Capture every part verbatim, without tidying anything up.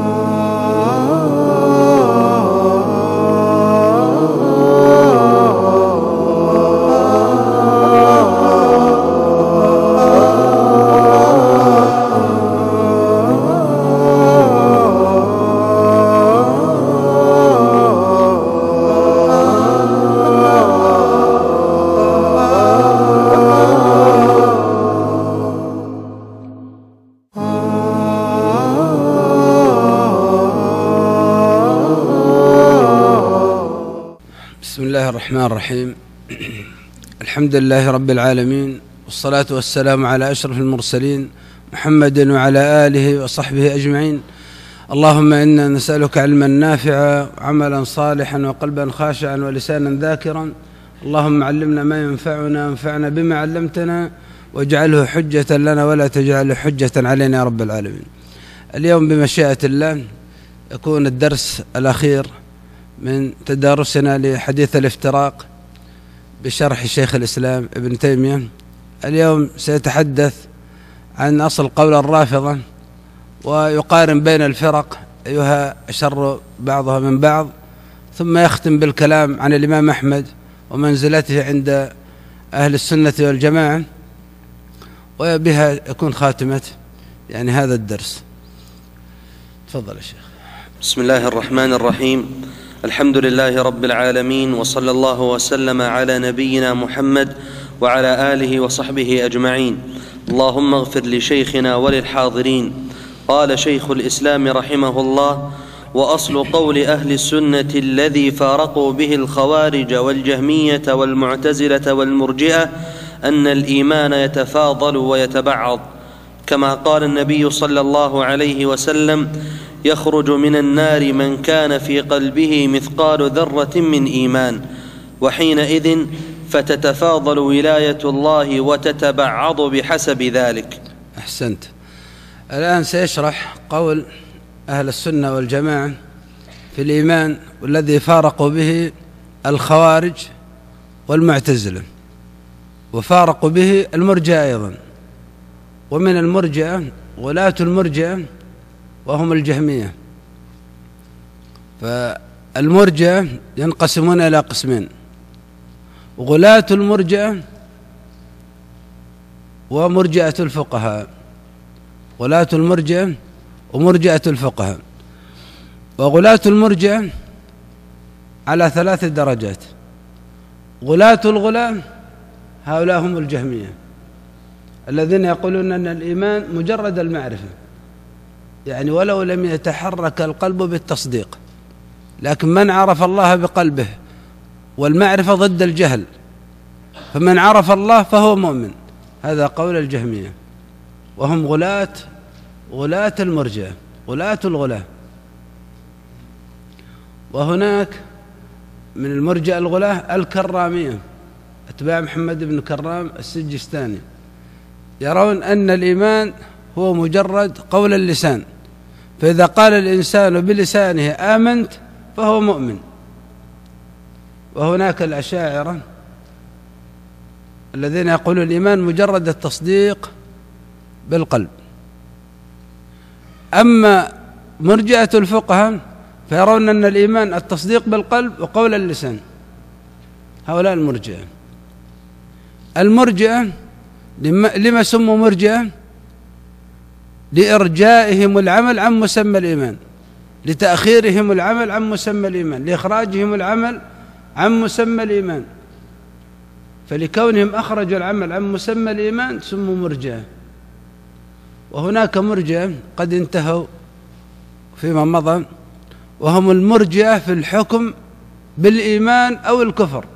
بسم الله الرحمن الرحيم. الحمد لله رب العالمين، والصلاة والسلام على أشرف المرسلين محمد وعلى آله وصحبه أجمعين. اللهم إنا نسألك علما نافعا وعملا صالحا وقلبا خاشعا ولسانا ذاكرا. اللهم علمنا ما ينفعنا وانفعنا بما علمتنا واجعله حجة لنا ولا تجعله حجة علينا يا رب العالمين. اليوم بمشيئة الله يكون الدرس الأخير من تدارسنا لحديث الافتراق بشرح شيخ الإسلام ابن تيمية. اليوم سيتحدث عن أصل قول الرافضة ويقارن بين الفرق أيها أشر بعضها من بعض، ثم يختم بالكلام عن الإمام أحمد ومنزلته عند أهل السنة والجماعة، وبها يكون خاتمة يعني هذا الدرس. تفضل يا شيخ. بسم الله الرحمن الرحيم. الحمد لله رب العالمين، وصلى الله وسلم على نبينا محمد وعلى آله وصحبه أجمعين. اللهم اغفر لشيخنا وللحاضرين. قال شيخ الإسلام رحمه الله: وأصل قول أهل السنة الذي فارقوا به الخوارج والجهمية والمعتزلة والمرجئة أن الإيمان يتفاضل ويتبعض، كما قال النبي صلى الله عليه وسلم: يخرج من النار من كان في قلبه مثقال ذرة من إيمان، وحينئذ فتتفاضل ولاية الله وتتبعض بحسب ذلك. أحسنت. الآن سيشرح قول أهل السنة والجماعة في الإيمان والذي فارقوا به الخوارج والمعتزلة، وفارقوا به المرجئة أيضا، ومن المرجئة غلاة المرجئة وهم الجهمية. فالمرجئة ينقسمون إلى قسمين: غلاة المرجئة ومرجئة الفقهاء. غلاة المرجئة ومرجئة الفقهاء. وغلاة المرجئة على ثلاث درجات. غلاة الغلاة هؤلاء هم الجهمية الذين يقولون أن الإيمان مجرد المعرفة، يعني ولو لم يتحرك القلب بالتصديق، لكن من عرف الله بقلبه، والمعرفة ضد الجهل، فمن عرف الله فهو مؤمن. هذا قول الجهمية، وهم غلاة غلاة المرجئة، غلاة الغلاة. وهناك من المرجئة الغلاة الكرامية، أتباع محمد بن كرام السجستاني، يرون أن الإيمان هو مجرد قول اللسان، فإذا قال الإنسان بلسانه آمنت فهو مؤمن. وهناك الأشاعرة الذين يقولون الإيمان مجرد التصديق بالقلب. أما مرجئة الفقهاء فيرون أن الإيمان التصديق بالقلب وقول اللسان. هؤلاء المرجئة. المرجئة لما سموا مرجئة؟ لإرجائهم العمل عن مسمى الإيمان، لتأخيرهم العمل عن مسمى الإيمان، لإخراجهم العمل عن مسمى الإيمان. فلكونهم أخرجوا العمل عن مسمى الإيمان سموا مرجئة. وهناك مرجئة قد انتهوا فيما مضى، وهم المرجئة في الحكم بالإيمان أو الكفر.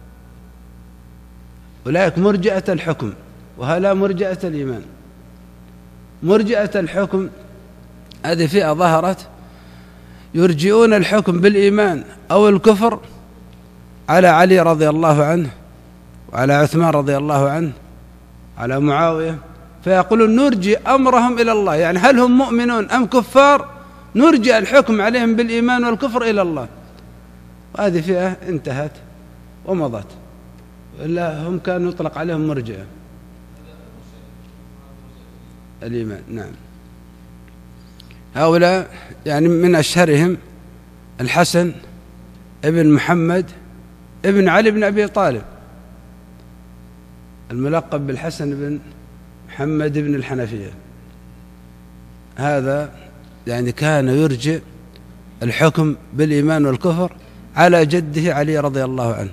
أولئك مرجئة الحكم، وهؤلاء مرجئة الإيمان. مرجئة الحكم هذه فئة ظهرت يرجئون الحكم بالإيمان أو الكفر على علي رضي الله عنه، وعلى عثمان رضي الله عنه، على معاوية، فيقولون نرجئ أمرهم إلى الله، يعني هل هم مؤمنون أم كفار؟ نرجئ الحكم عليهم بالإيمان والكفر إلى الله. وهذه فئة انتهت ومضت، إلا هم كانوا يطلق عليهم مرجئة الإيمان. نعم. هؤلاء يعني من أشهرهم الحسن ابن محمد ابن علي بن أبي طالب، الملقب بالحسن بن محمد بن الحنفية. هذا يعني كان يرجئ الحكم بالإيمان والكفر على جده علي رضي الله عنه،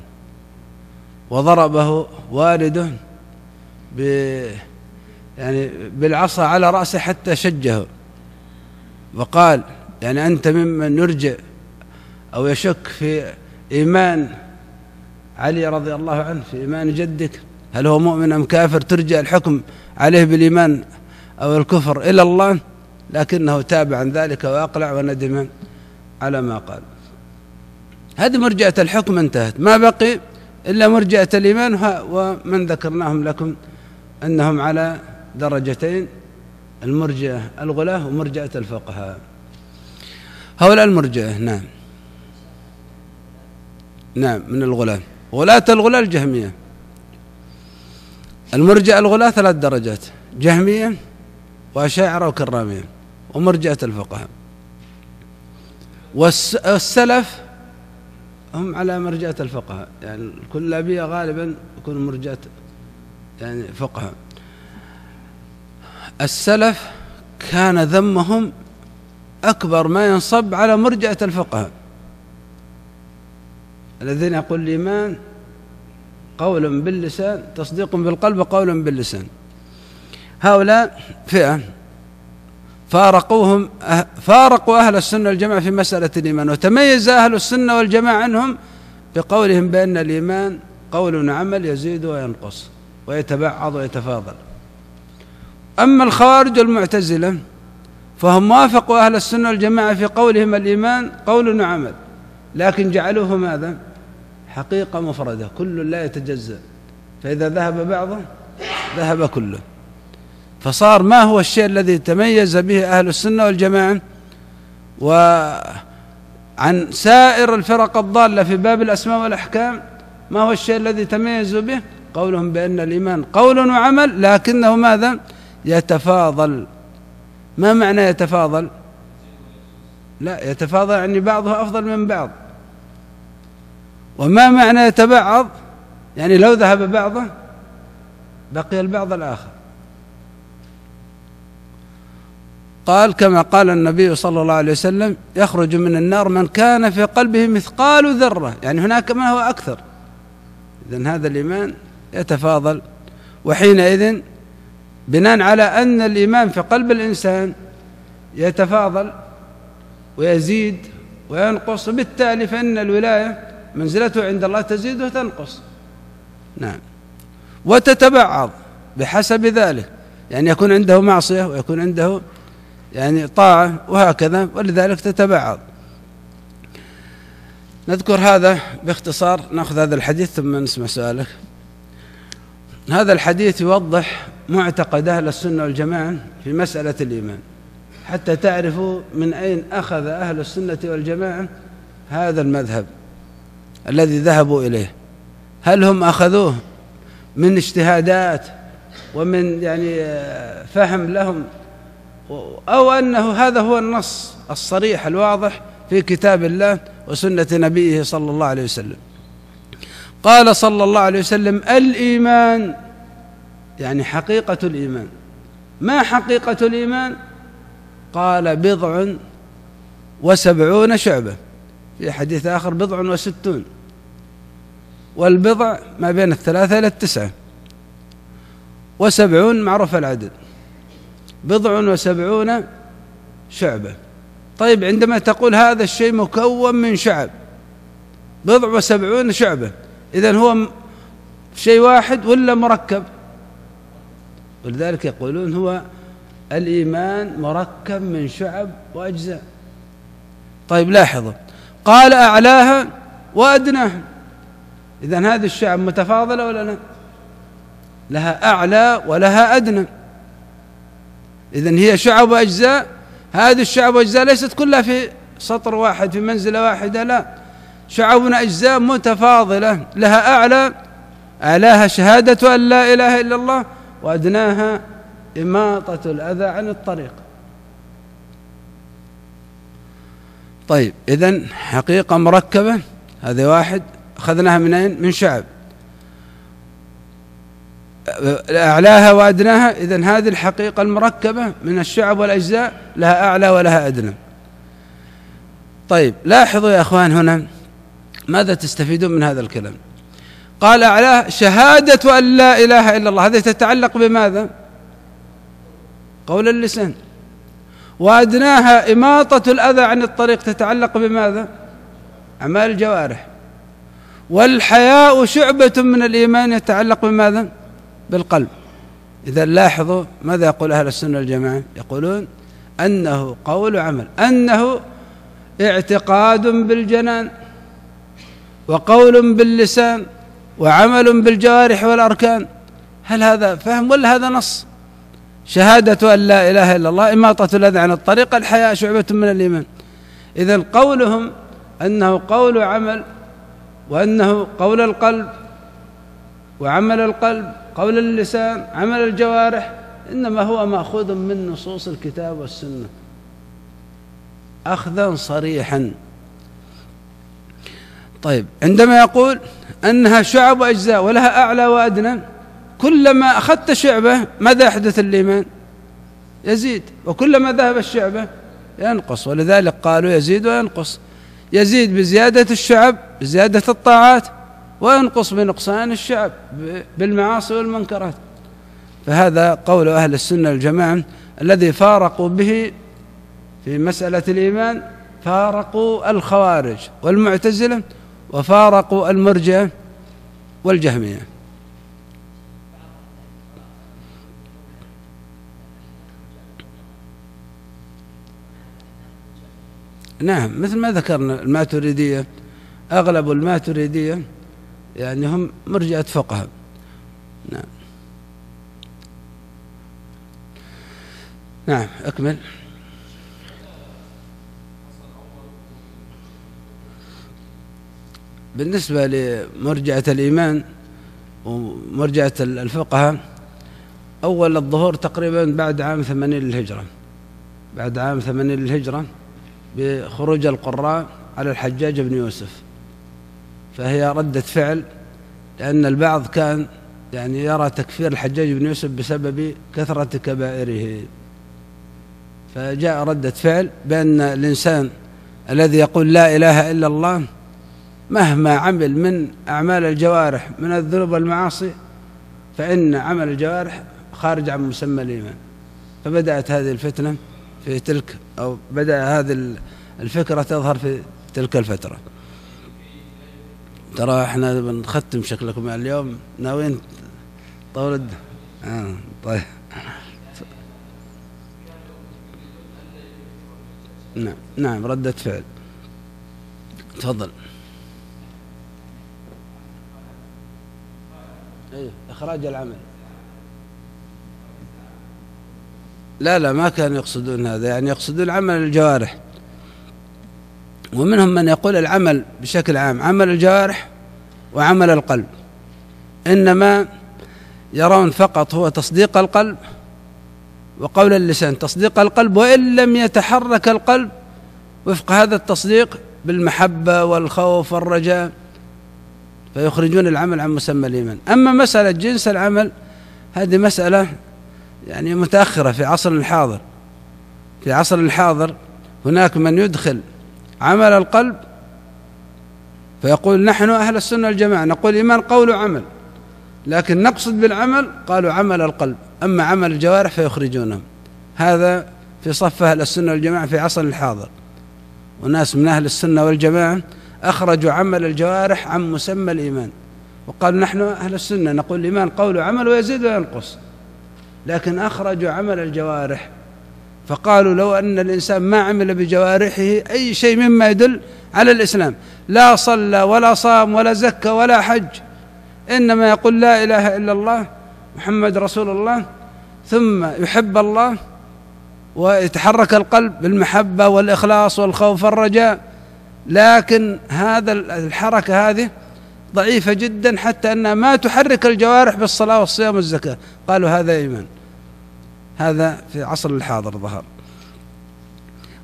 وضربه والده ب يعني بالعصا على رأسه حتى شجه، وقال يعني أنت ممن يرجئ أو يشك في إيمان علي رضي الله عنه، في إيمان جدك، هل هو مؤمن أم كافر؟ ترجع الحكم عليه بالإيمان أو الكفر إلى الله. لكنه تاب عن ذلك وأقلع وندم على ما قال. هذه مرجئة الحكم انتهت، ما بقي إلا مرجئة الإيمان، ومن ذكرناهم لكم أنهم على درجتين: المرجئة الغلاة ومرجئة الفقهاء. هؤلاء المرجئة نعم نعم من الغلاة. غلاة الغلاة الجهمية. المرجئة الغلاة ثلاث درجات: جهمية وأشاعرة وكرامية، ومرجئة الفقهاء. والسلف هم على مرجئة الفقهاء، يعني الكلابية غالبا يكون مرجئة يعني فقهاء. السلف كان ذمهم أكبر ما ينصب على مرجئة الفقهاء الذين يقول الإيمان قول باللسان، تصديق بالقلب، وقول باللسان. هؤلاء فئة فارقوهم فارقوا أهل السنة والجماعة في مسألة الإيمان، وتميز أهل السنة والجماعة عنهم بقولهم بأن الإيمان قول وعمل يزيد وينقص ويتبعض ويتفاضل. أما الخوارج والمعتزلة فهم وافقوا أهل السنة والجماعة في قولهم الإيمان قول وعمل، لكن جعلوه ماذا؟ حقيقة مفردة، كل لا يتجزأ، فإذا ذهب بعضه ذهب كله. فصار ما هو الشيء الذي تميز به أهل السنة والجماعة وعن سائر الفرق الضالة في باب الأسماء والأحكام؟ ما هو الشيء الذي تميزوا به؟ قولهم بأن الإيمان قول وعمل، لكنه ماذا؟ يتفاضل. ما معنى يتفاضل؟ لا، يتفاضل يعني بعضه أفضل من بعض. وما معنى يتبعض؟ يعني لو ذهب بعضه بقي البعض الآخر. قال كما قال النبي صلى الله عليه وسلم: يخرج من النار من كان في قلبه مثقال ذرة، يعني هناك ما هو أكثر. إذن هذا الإيمان يتفاضل، وحينئذ بناء على أن الإيمان في قلب الإنسان يتفاضل ويزيد وينقص، بالتالي فإن الولاية منزلته عند الله تزيد وتنقص. نعم. وتتبعض بحسب ذلك، يعني يكون عنده معصية ويكون عنده يعني طاعة، وهكذا، ولذلك تتبعض. نذكر هذا باختصار، نأخذ هذا الحديث ثم نسمع سؤالك. هذا الحديث يوضح معتقد أهل السنة والجماعة في مسألة الإيمان، حتى تعرفوا من أين أخذ أهل السنة والجماعة هذا المذهب الذي ذهبوا إليه. هل هم أخذوه من اجتهادات ومن يعني فهم لهم، أو أنه هذا هو النص الصريح الواضح في كتاب الله وسنة نبيه صلى الله عليه وسلم؟ قال صلى الله عليه وسلم: الإيمان يعني حقيقة الإيمان. ما حقيقة الإيمان؟ قال: بضع وسبعون شعبة، في حديث آخر بضع وستون، والبضع ما بين الثلاثة إلى التسعة، وسبعون معروف العدد، بضع وسبعون شعبة. طيب، عندما تقول هذا الشيء مكون من شعب، بضع وسبعون شعبة، إذن هو شيء واحد ولا مركب؟ ولذلك يقولون هو الإيمان مركب من شعب وأجزاء. طيب لاحظوا، قال: أعلاها وأدناها، إذن هذه الشعب متفاضلة ولا لا؟ لها أعلى ولها أدنى، إذن هي شعب وأجزاء. هذه الشعب وأجزاء ليست كلها في سطر واحد في منزلة واحدة، لا، شعب وأجزاء متفاضلة، لها أعلى، أعلاها شهادة أن لا إله إلا الله، وأدناها إماطة الأذى عن الطريق. طيب إذن حقيقة مركبة، هذا واحد أخذناها منين؟ من شعب، أعلاها وأدناها. إذن هذه الحقيقة المركبة من الشعب والأجزاء لها أعلى ولها أدنى. طيب لاحظوا يا أخوان هنا ماذا تستفيدون من هذا الكلام؟ قال أعلاه شهادة أن لا إله إلا الله، هذه تتعلق بماذا؟ قول اللسان. وأدناها إماطة الأذى عن الطريق، تتعلق بماذا؟ أعمال الجوارح. والحياء شعبة من الإيمان، يتعلق بماذا؟ بالقلب. إذا لاحظوا ماذا يقول أهل السنة والجماعة؟ يقولون أنه قول عمل، أنه اعتقاد بالجنان وقول باللسان وعمل بالجوارح والأركان. هل هذا فهم ولا هذا نص؟ شهادة أن لا إله إلا الله إماطة الأذى عن الطريق، الحياء شعبة من الإيمان. إذن قولهم أنه قول عمل، وأنه قول القلب وعمل القلب، قول اللسان، عمل الجوارح، إنما هو مأخوذ من نصوص الكتاب والسنة أخذا صريحا. طيب عندما يقول أنها شعب وأجزاء ولها أعلى وأدنى، كلما أخذت شعبة ماذا يحدث الإيمان؟ يزيد، وكلما ذهب الشعبة ينقص. ولذلك قالوا يزيد وينقص، يزيد بزيادة الشعب بزيادة الطاعات، وينقص بنقصان الشعب بالمعاصي والمنكرات. فهذا قول أهل السنة والجماعة الذي فارقوا به في مسألة الإيمان، فارقوا الخوارج والمعتزلة وفارقوا المرجئة والجهمية. نعم، مثل ما ذكرنا الماتريدية، أغلب الماتريدية يعني هم مرجئة فقهاء. نعم نعم أكمل. بالنسبة لمرجئة الإيمان ومرجئة الفقهاء، أول الظهور تقريبا بعد عام ثمانين للهجرة، بعد عام ثمانين للهجرة بخروج القراء على الحجاج بن يوسف، فهي ردة فعل، لأن البعض كان يعني يرى تكفير الحجاج بن يوسف بسبب كثرة كبائره، فجاء ردة فعل بأن الإنسان الذي يقول لا إله إلا الله مهما عمل من أعمال الجوارح من الذنوب والمعاصي فإن عمل الجوارح خارج عن مسمى الإيمان. فبدأت هذه الفتنة في تلك، أو بدأ هذه الفكرة تظهر في تلك الفترة. ترى احنا بنختم شكلكم اليوم، ناويين طول آه طيب. نعم نعم ردة فعل. تفضل. ايه إخراج العمل. لا لا ما كانوا يقصدون هذا، يعني يقصدون عمل الجوارح. ومنهم من يقول العمل بشكل عام عمل الجوارح وعمل القلب، إنما يرون فقط هو تصديق القلب وقول اللسان. تصديق القلب وإن لم يتحرك القلب وفق هذا التصديق بالمحبة والخوف والرجاء، فيخرجون العمل عن مسمى الإيمان. أما مسألة جنس العمل هذه مسألة يعني متأخرة في عصر الحاضر. في عصر الحاضر هناك من يدخل عمل القلب فيقول نحن أهل السنة والجماعة نقول إيمان قول وعمل، لكن نقصد بالعمل قالوا عمل القلب، أما عمل الجوارح فيخرجونهم. هذا في صف أهل السنة والجماعة في عصر الحاضر. وناس من أهل السنة والجماعة أخرجوا عمل الجوارح عن مسمى الإيمان، وقالوا نحن أهل السنة نقول الإيمان قول وعمل ويزيد وينقص، لكن أخرجوا عمل الجوارح. فقالوا لو أن الإنسان ما عمل بجوارحه أي شيء مما يدل على الإسلام، لا صلى ولا صام ولا زكى ولا حج، إنما يقول لا إله إلا الله محمد رسول الله، ثم يحب الله ويتحرك القلب بالمحبة والإخلاص والخوف والرجاء، لكن هذا الحركة هذه ضعيفة جدا حتى أنها ما تحرك الجوارح بالصلاة والصيام والزكاة. قالوا هذا إيمان. هذا في عصر الحاضر ظهر.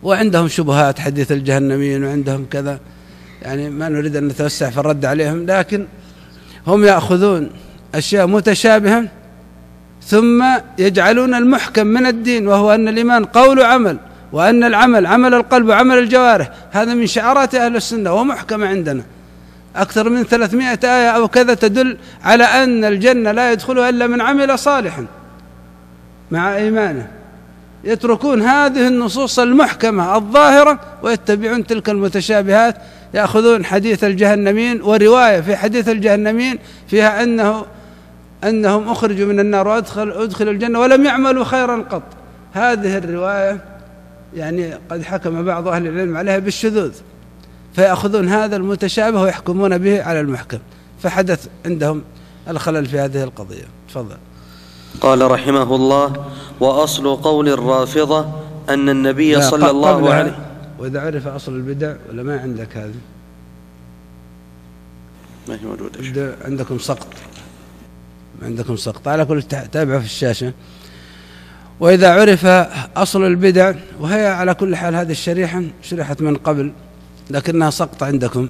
وعندهم شبهات حديث الجهنميين وعندهم كذا، يعني ما نريد أن نتوسع في الرد عليهم، لكن هم يأخذون أشياء متشابهة ثم يجعلون المحكم من الدين، وهو أن الإيمان قول وعمل، وأن العمل عمل القلب وعمل الجوارح، هذا من شعارات أهل السنة ومحكم عندنا. أكثر من ثلاثمائة آية أو كذا تدل على أن الجنة لا يدخلها إلا من عمل صالحا مع إيمانه. يتركون هذه النصوص المحكمة الظاهرة ويتبعون تلك المتشابهات، يأخذون حديث الجهنمين ورواية في حديث الجهنمين فيها أنه أنهم أخرجوا من النار وأدخلوا أدخلوا الجنة ولم يعملوا خيرا قط. هذه الرواية يعني قد حكم بعض أهل العلم عليها بالشذوذ، فيأخذون هذا المتشابه ويحكمون به على المحكم، فحدث عندهم الخلل في هذه القضية. تفضل. قال رحمه الله: وأصل قول الرافضة أن النبي صلى الله عليه وسلم. وإذا عرف أصل البدع ولا ما عندك هذه؟ ما هي موجودة. عندكم سقط، عندكم سقط على كل تابعه في الشاشة. وإذا عرف أصل البدع، وهي على كل حال هذه الشريحة شرحت من قبل لكنها سقط عندكم،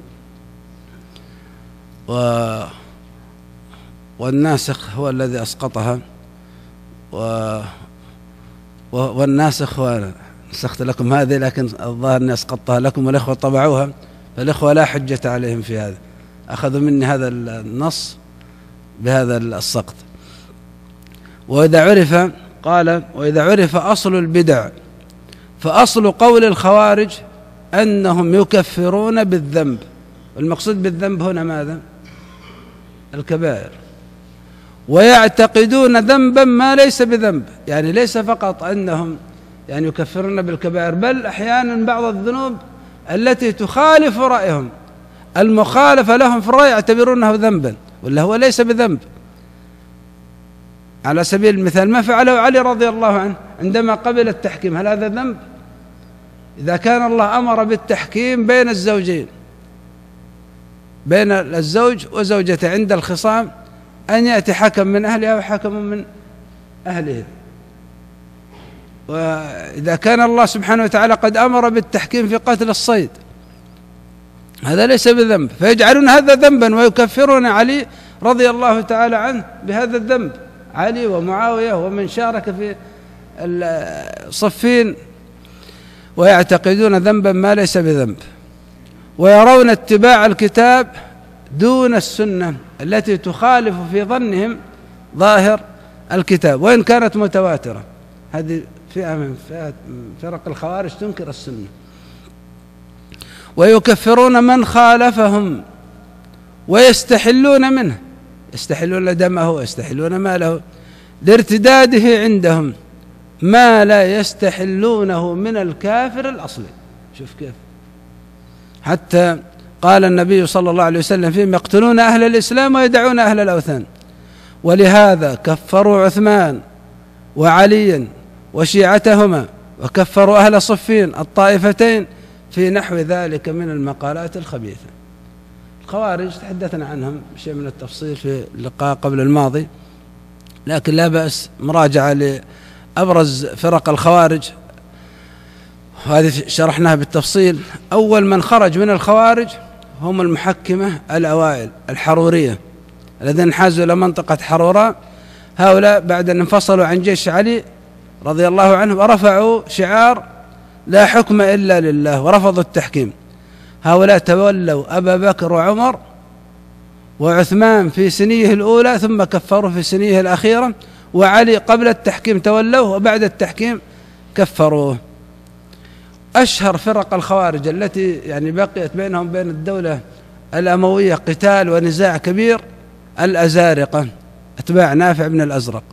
و والناسخ هو الذي أسقطها، و والناسخ هو نسخت لكم هذه، لكن الظاهر أني أسقطتها لكم والإخوة طبعوها، فالإخوة لا حجة عليهم في هذا، أخذوا مني هذا النص بهذا السقط. وإذا عرف قال: وإذا عرف أصل البدع فأصل قول الخوارج أنهم يكفرون بالذنب، والمقصود بالذنب هنا ماذا؟ الكبائر، ويعتقدون ذنبا ما ليس بذنب، يعني ليس فقط أنهم يعني يكفرون بالكبائر، بل أحيانا بعض الذنوب التي تخالف رأيهم، المخالفة لهم في الرأي يعتبرونه ذنبا ولا هو ليس بذنب. على سبيل المثال ما فعله علي رضي الله عنه عندما قبل التحكيم، هل هذا ذنب؟ إذا كان الله أمر بالتحكيم بين الزوجين، بين الزوج وزوجته عند الخصام، أن يأتي حكم من أهلها وحكم من أهله، وإذا كان الله سبحانه وتعالى قد أمر بالتحكيم في قتل الصيد، هذا ليس بذنب، فيجعلون هذا ذنبا ويكفرون علي رضي الله تعالى عنه بهذا الذنب، علي ومعاوية ومن شارك في الصفين، ويعتقدون ذنبا ما ليس بذنب، ويرون اتباع الكتاب دون السنة التي تخالف في ظنهم ظاهر الكتاب وإن كانت متواترة. هذه فئة من فرق الخوارج تنكر السنة. ويكفرون من خالفهم ويستحلون منه، يستحلون دمه ويستحلون ماله لارتداده عندهم ما لا يستحلونه من الكافر الأصلي. شوف كيف، حتى قال النبي صلى الله عليه وسلم فيهم: يقتلون أهل الإسلام ويدعون أهل الأوثان. ولهذا كفروا عثمان وعليا وشيعتهما، وكفروا أهل صفين الطائفتين في نحو ذلك من المقالات الخبيثة. الخوارج تحدثنا عنهم شيء من التفصيل في اللقاء قبل الماضي، لكن لا بأس مراجعة لأبرز فرق الخوارج، وهذه شرحناها بالتفصيل. أول من خرج من الخوارج هم المحكمة الأوائل الحرورية الذين انحازوا إلى منطقة حروراء. هؤلاء بعد أن انفصلوا عن جيش علي رضي الله عنه ورفعوا شعار لا حكم إلا لله ورفضوا التحكيم. هؤلاء تولوا أبا بكر وعمر وعثمان في سنيه الأولى، ثم كفروا في سنيه الأخيرة، وعلي قبل التحكيم تولوه وبعد التحكيم كفروه. أشهر فرق الخوارج التي يعني بقيت بينهم بين الدولة الأموية قتال ونزاع كبير الأزارقة، أتباع نافع بن الأزرق،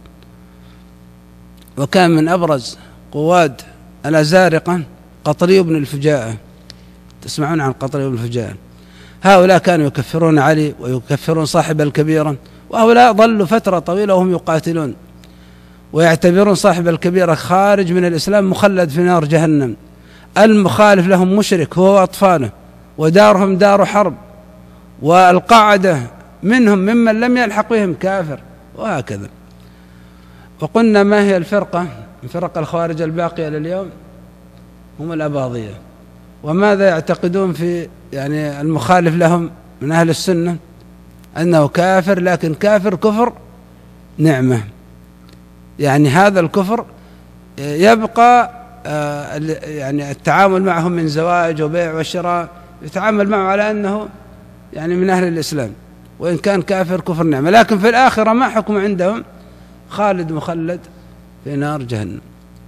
وكان من أبرز قواد الأزارقة قطري بن الفجاءة، تسمعون عن قطري بن الفجاءة. هؤلاء كانوا يكفرون علي ويكفرون صاحب الكبيرة، وهؤلاء ظلوا فترة طويلة وهم يقاتلون ويعتبرون صاحب الكبيرة خارج من الإسلام مخلد في نار جهنم، المخالف لهم مشرك هو وأطفاله، ودارهم دار حرب، والقاعدة منهم ممن لم يلحق بهم كافر، وهكذا. وقلنا ما هي الفرقة من فرق الخوارج الباقية لليوم؟ هم الأباضية. وماذا يعتقدون في يعني المخالف لهم من أهل السنة؟ أنه كافر، لكن كافر كفر نعمة، يعني هذا الكفر يبقى يعني التعامل معهم من زواج وبيع وشراء يتعامل معه على أنه يعني من أهل الإسلام، وإن كان كافر كفر نعمة، لكن في الآخرة ما حكم عندهم؟ خالد مخلد في نار جهنم.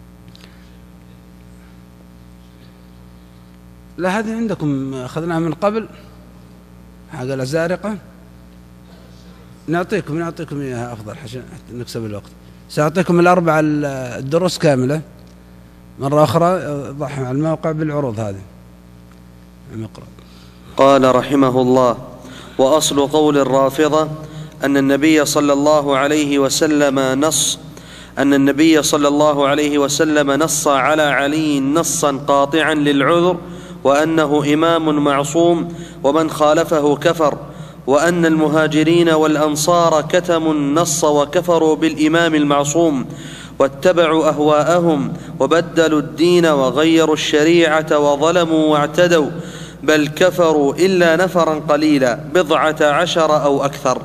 لا، هذه عندكم أخذناها من قبل حق الأزارقة. نعطيكم نعطيكم إياها أفضل حتى نكسب الوقت. سأعطيكم الأربع الدروس كاملة مرة أخرى، ضعها على الموقع بالعروض هذه. نقرأ. قال رحمه الله: وأصل قول الرافضة أن النبي صلى الله عليه وسلم نص أن النبي صلى الله عليه وسلم نص على علي نصا قاطعا للعذر، وأنه إمام معصوم ومن خالفه كفر، وأن المهاجرين والأنصار كتموا النص وكفروا بالإمام المعصوم واتبعوا أهواءهم وبدلوا الدين وغيروا الشريعة وظلموا واعتدوا، بل كفروا إلا نفرا قليلا بضعة عشر أو أكثر.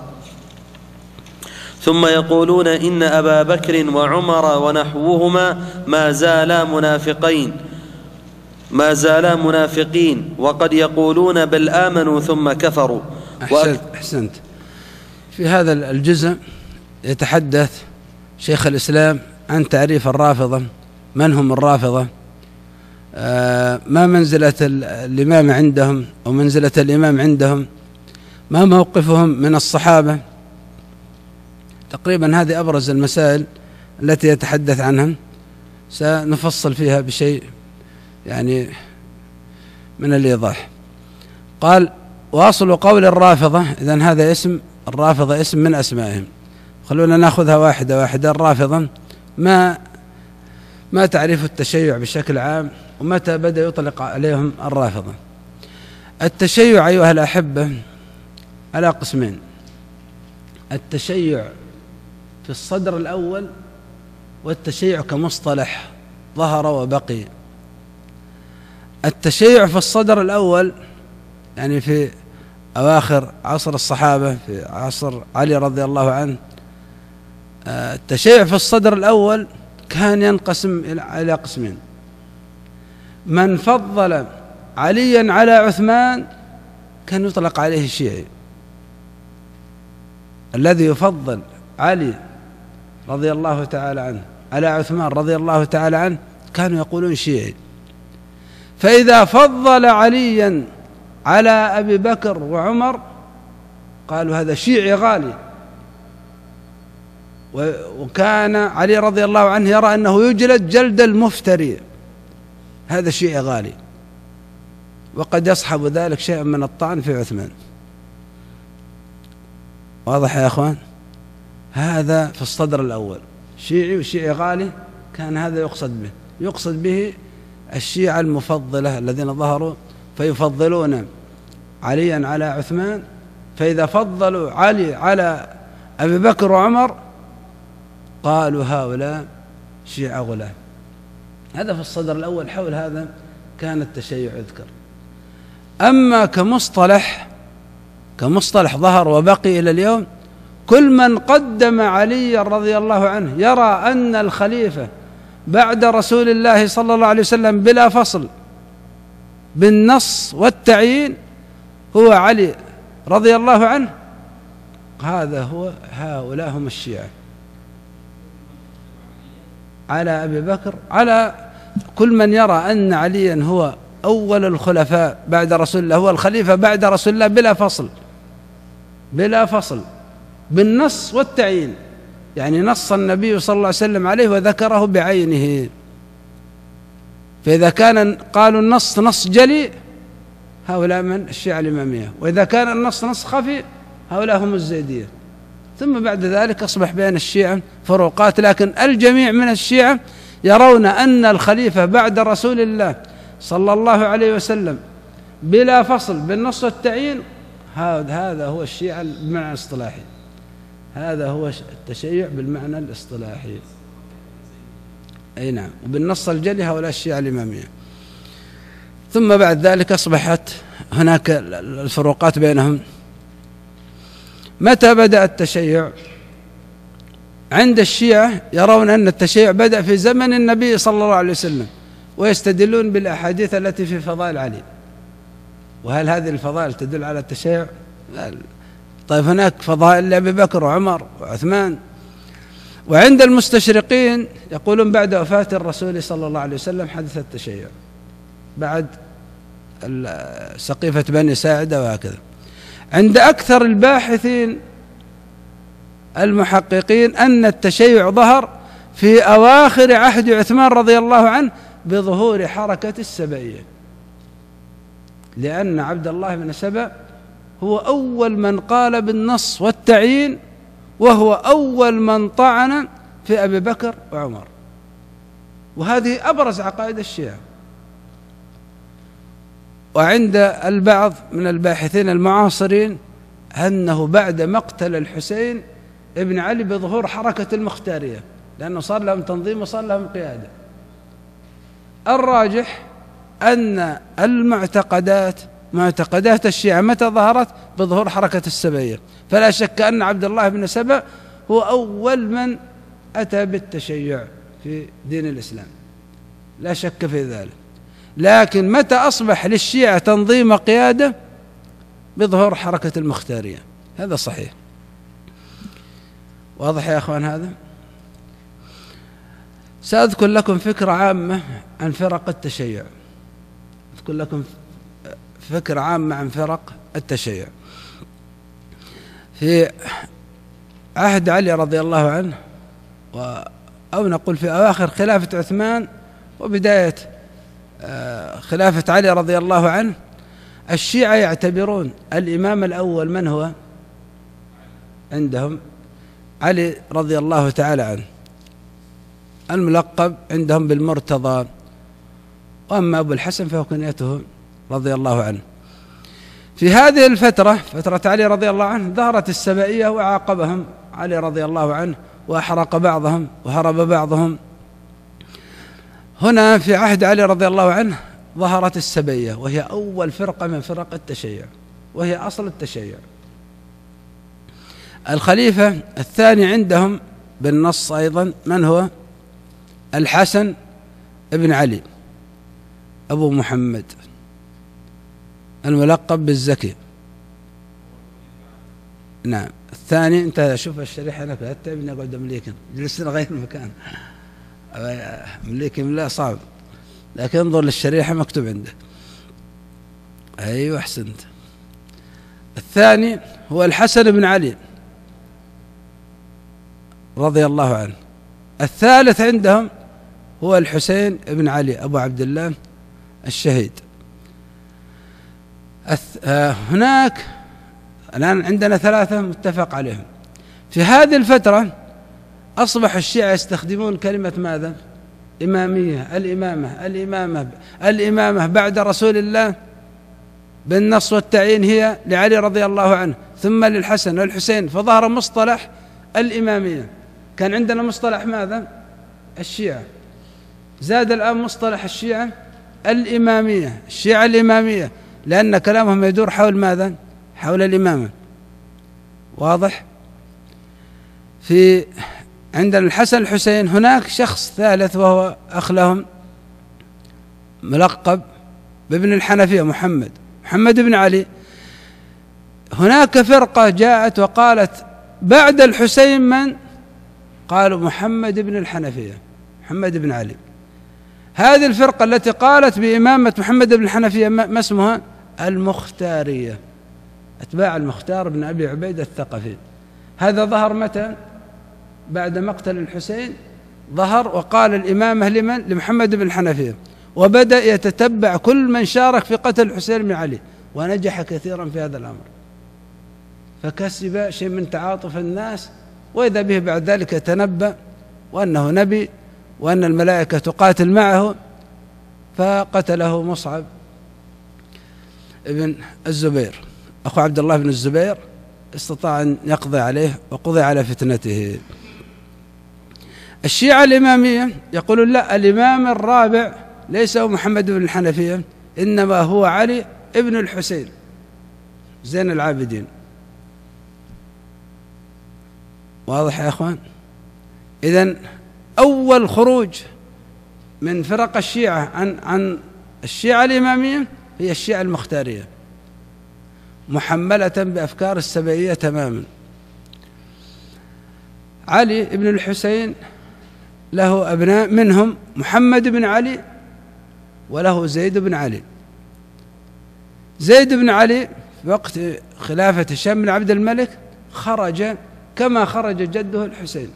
ثم يقولون إن أبا بكر وعمر ونحوهما ما زالا منافقين ما زالا منافقين وقد يقولون بل آمنوا ثم كفروا. أحسنت, أحسنت. في هذا الجزء يتحدث شيخ الإسلام عن تعريف الرافضة، من هم الرافضة، آه ما منزلة الإمام عندهم ومنزلة الإمام عندهم، ما موقفهم من الصحابة. تقريبا هذه أبرز المسائل التي يتحدث عنها، سنفصل فيها بشيء يعني من الإيضاح. قال: وأصل قول الرافضة، إذن هذا اسم الرافضة اسم من أسمائهم. خلونا نأخذها واحدة واحدة. الرافضة ما ما تعريف التشيع بشكل عام، ومتى بدأ يطلق عليهم الرافضة؟ التشيع أيها الأحبة على قسمين: التشيع في الصدر الأول، والتشيع كمصطلح ظهر وبقي. التشيع في الصدر الأول يعني في أواخر عصر الصحابة، في عصر علي رضي الله عنه، التشيع في الصدر الأول كان ينقسم إلى قسمين: من فضل عليا على عثمان كان يطلق عليه الشيعي. الذي يفضل علي رضي الله تعالى عنه على عثمان رضي الله تعالى عنه كانوا يقولون شيعي. فإذا فضل عليا على أبي بكر وعمر قالوا هذا شيعي غالي. وكان علي رضي الله عنه يرى أنه يجلد جلد المفتري، هذا شيعي غالي، وقد يصحب ذلك شيء من الطعن في عثمان. واضح يا أخوان؟ هذا في الصدر الأول، شيعي وشيعي غالي، كان هذا يقصد به يقصد به الشيعة المفضلة الذين ظهروا فيفضلون عليا على عثمان، فإذا فضلوا علي على أبي بكر وعمر قالوا هؤلاء شيعة غلاة. هذا في الصدر الأول، حول هذا كان التشيع يذكر. أما كمصطلح كمصطلح ظهر وبقي إلى اليوم، كل من قدم علي رضي الله عنه يرى أن الخليفة بعد رسول الله صلى الله عليه وسلم بلا فصل بالنص والتعيين هو علي رضي الله عنه، هذا هو هؤلاء هم الشيعة. على أبي بكر، على كل من يرى أن عليا هو أول الخلفاء بعد رسول الله، هو الخليفة بعد رسول الله بلا فصل بلا فصل بالنص والتعيين، يعني نص النبي صلى الله عليه وسلم عليه وذكره بعينه. فإذا كان قالوا النص نص جلي هؤلاء من الشيعة الإمامية، وإذا كان النص نص خفي هؤلاء هم الزيدية. ثم بعد ذلك أصبح بين الشيعة فروقات، لكن الجميع من الشيعة يرون أن الخليفة بعد رسول الله صلى الله عليه وسلم بلا فصل بالنص والتعيين، هذا هو الشيعة بالمعنى الاصطلاحي، هذا هو التشيع بالمعنى الاصطلاحي. أي نعم، وبالنص الجلي هؤلاء الشيعة الإمامية. ثم بعد ذلك أصبحت هناك الفروقات بينهم. متى بدأ التشيع؟ عند الشيعة يرون أن التشيع بدأ في زمن النبي صلى الله عليه وسلم، ويستدلون بالأحاديث التي في فضائل علي. وهل هذه الفضائل تدل على التشيع؟ طيب هناك فضائل لأبي بكر وعمر وعثمان. وعند المستشرقين يقولون بعد وفاة الرسول صلى الله عليه وسلم حدث التشيع، بعد سقيفة بني ساعدة وهكذا. عند أكثر الباحثين المحققين أن التشيع ظهر في أواخر عهد عثمان رضي الله عنه بظهور حركة السبئية، لأن عبد الله بن سبأ هو أول من قال بالنص والتعيين، وهو أول من طعن في أبي بكر وعمر، وهذه أبرز عقائد الشيعة. وعند البعض من الباحثين المعاصرين أنه بعد مقتل الحسين ابن علي بظهور حركة المختارية، لأنه صار لهم تنظيم وصار لهم قيادة. الراجح أن المعتقدات معتقدات الشيعة متى ظهرت؟ بظهور حركة السبئية. فلا شك أن عبد الله بن سبأ هو أول من أتى بالتشيع في دين الإسلام، لا شك في ذلك. لكن متى أصبح للشيعة تنظيم وقيادة؟ بظهور حركة المختارية، هذا صحيح. واضح يا أخوان؟ هذا سأذكر لكم فكرة عامة عن فرق التشيع، أذكر لكم فكرة عامة عن فرق التشيع. في عهد علي رضي الله عنه، أو نقول في أواخر خلافة عثمان وبداية خلافة علي رضي الله عنه، الشيعة يعتبرون الإمام الأول من هو عندهم؟ علي رضي الله تعالى عنه، الملقب عندهم بالمرتضى. وأما أبو الحسن فهو كنيته رضي الله عنه. في هذه الفترة، فترة علي رضي الله عنه، ظهرت السبئية وعاقبهم علي رضي الله عنه، وأحرق بعضهم وهرب بعضهم. هنا في عهد علي رضي الله عنه ظهرت السبئية، وهي أول فرقة من فرق التشيع، وهي أصل التشيع. الخليفة الثاني عندهم بالنص أيضا من هو؟ الحسن ابن علي أبو محمد، الملقب بالزكي. نعم. الثاني، انت شوف الشريحة هناك، لا تتعبني أقعد أمليكم، جلسنا غير المكان، أمليكم لا صعب، لكن انظر للشريحة مكتوب عنده. أيوة أحسنت. الثاني هو الحسن بن علي رضي الله عنه. الثالث عندهم هو الحسين بن علي أبو عبد الله الشهيد. هناك الآن عندنا ثلاثة متفق عليهم. في هذه الفترة أصبح الشيعة يستخدمون كلمة ماذا؟ إمامية، الإمامة الإمامة الإمامة بعد رسول الله بالنص والتعيين هي لعلي رضي الله عنه، ثم للحسن والحسين، فظهر مصطلح الإمامية. كان عندنا مصطلح ماذا؟ الشيعة، زاد الآن مصطلح الشيعة الإمامية، الشيعة الإمامية، لأن كلامهم يدور حول ماذا؟ حول الإمامة. واضح؟ في عندنا الحسن الحسين، هناك شخص ثالث وهو أخ لهم ملقب بابن الحنفية، محمد محمد بن علي. هناك فرقة جاءت وقالت بعد الحسين من؟ قالوا محمد بن الحنفية، محمد بن علي. هذه الفرقة التي قالت بإمامة محمد بن الحنفية ما اسمها؟ المختارية، أتباع المختار بن أبي عبيدة الثقفي. هذا ظهر متى؟ بعد مقتل الحسين ظهر وقال الإمامة لمن؟ لمحمد بن الحنفية، وبدأ يتتبع كل من شارك في قتل الحسين بن علي، ونجح كثيرا في هذا الأمر، فكسب شيء من تعاطف الناس، وإذا به بعد ذلك يتنبأ وأنه نبي وأن الملائكة تقاتل معه، فقتله مصعب ابن الزبير أخو عبد الله بن الزبير، استطاع أن يقضي عليه وقضي على فتنته. الشيعة الإمامية يقولون لا، الإمام الرابع ليس هو محمد بن الحنفية، إنما هو علي ابن الحسين زين العابدين. واضح يا أخوان؟ إذن أول خروج من فرق الشيعة عن عن الشيعة الإمامية هي الشيعة المختارية، محملة بأفكار السبعية تماما. علي بن الحسين له أبناء، منهم محمد بن علي وله زيد بن علي. زيد بن علي في وقت خلافة هشام بن عبد الملك خرج كما خرج جده الحسين،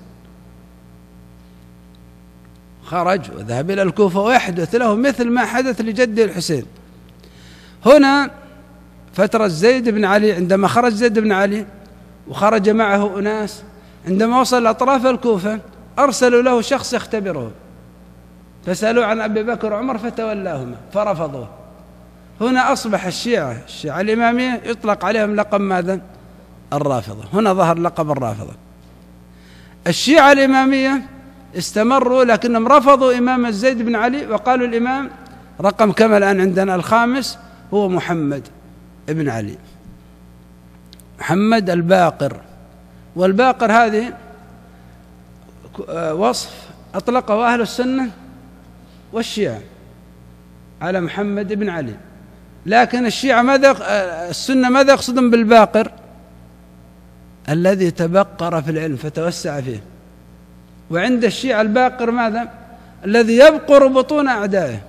خرج وذهب إلى الكوفة ويحدث له مثل ما حدث لجده الحسين. هنا فترة زيد بن علي، عندما خرج زيد بن علي وخرج معه أناس، عندما وصل أطراف الكوفة أرسلوا له شخص يختبره، فسألوا عن أبي بكر وعمر فتولاهما فرفضوه. هنا أصبح الشيعة الشيعة الإمامية يطلق عليهم لقب ماذا؟ الرافضة. هنا ظهر لقب الرافضة. الشيعة الإمامية استمروا لكنهم رفضوا إمام زيد بن علي وقالوا الإمام رقم كما الآن عندنا الخامس هو محمد ابن علي، محمد الباقر. والباقر هذه وصف أطلقه أهل السنة والشيعة على محمد بن علي، لكن الشيعة ماذا السنة ماذا يقصدون بالباقر؟ الذي تبقر في العلم فتوسع فيه. وعند الشيعة الباقر ماذا؟ الذي يبقر بطون أعدائه.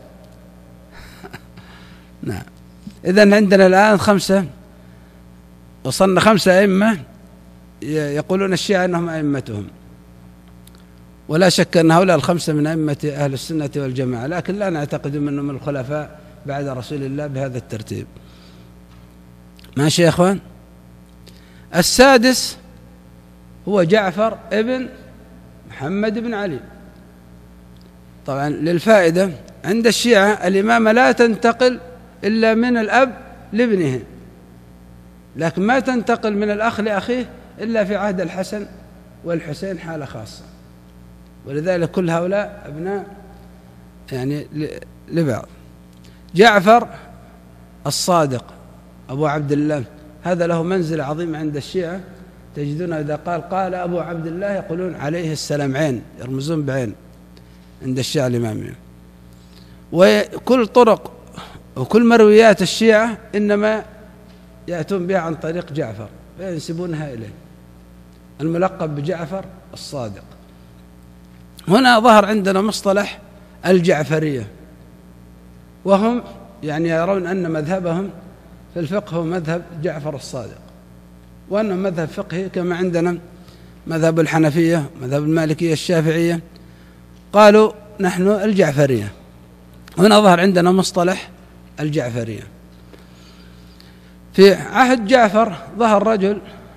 نعم. إذن عندنا الآن خمسة، وصلنا خمسة أئمة يقولون الشيعة أنهم أئمتهم، ولا شك أن هؤلاء الخمسة من أئمة أهل السنة والجماعة، لكن لا نعتقد منهم من الخلفاء بعد رسول الله بهذا الترتيب. ماشي يا أخوان؟ السادس هو جعفر ابن محمد بن علي. طبعا للفائدة، عند الشيعة الإمامة لا تنتقل إلا من الأب لابنه، لكن ما تنتقل من الأخ لأخيه إلا في عهد الحسن والحسين حالة خاصة، ولذلك كل هؤلاء أبناء يعني لبعض. جعفر الصادق أبو عبد الله هذا له منزل عظيم عند الشيعة، تجدون إذا قال قال أبو عبد الله يقولون عليه السلام، عين يرمزون بعين عند الشيعة الإمامية. وكل طرق وكل مرويات الشيعة إنما يأتون بها عن طريق جعفر وينسبونها إليه، الملقب بجعفر الصادق. هنا ظهر عندنا مصطلح الجعفرية، وهم يعني يرون أن مذهبهم في الفقه هو مذهب جعفر الصادق، وأنه مذهب فقهي كما عندنا مذهب الحنفية مذهب المالكية الشافعية، قالوا نحن الجعفرية. هنا ظهر عندنا مصطلح الجعفرية. في عهد جعفر ظهر رجل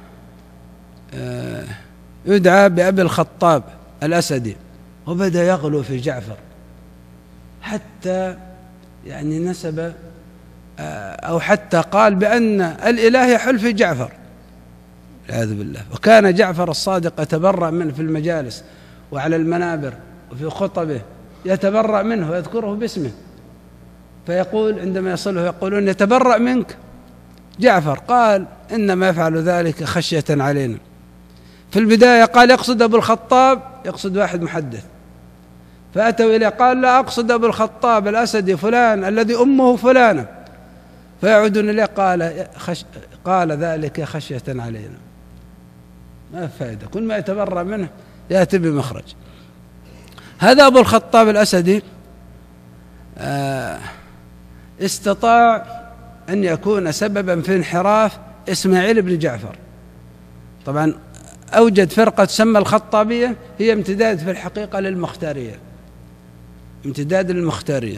يدعى بأبي الخطاب الأسدي، وبدأ يغلو في جعفر حتى يعني نسب أو حتى قال بأن الإله يحل في جعفر والعياذ بالله. وكان جعفر الصادق يتبرأ منه في المجالس وعلى المنابر وفي خطبه، يتبرأ منه ويذكره باسمه، فيقول عندما يصله يقولون يتبرأ منك جعفر، قال إنما يفعل ذلك خشية علينا. في البداية قال يقصد أبو الخطاب، يقصد واحد محدث، فأتوا إليه قال لا أقصد أبو الخطاب الأسدي فلان الذي أمه فلانة، فيعودون إليه قال خش... قال ذلك خشية علينا. ما فائدة، كل ما يتبرأ منه يأتي بمخرج. هذا أبو الخطاب الأسدي آه استطاع أن يكون سببا في انحراف إسماعيل بن جعفر. طبعا أوجد فرقة تسمى الخطابية، هي امتداد في الحقيقة للمختارية، امتداد للمختارية.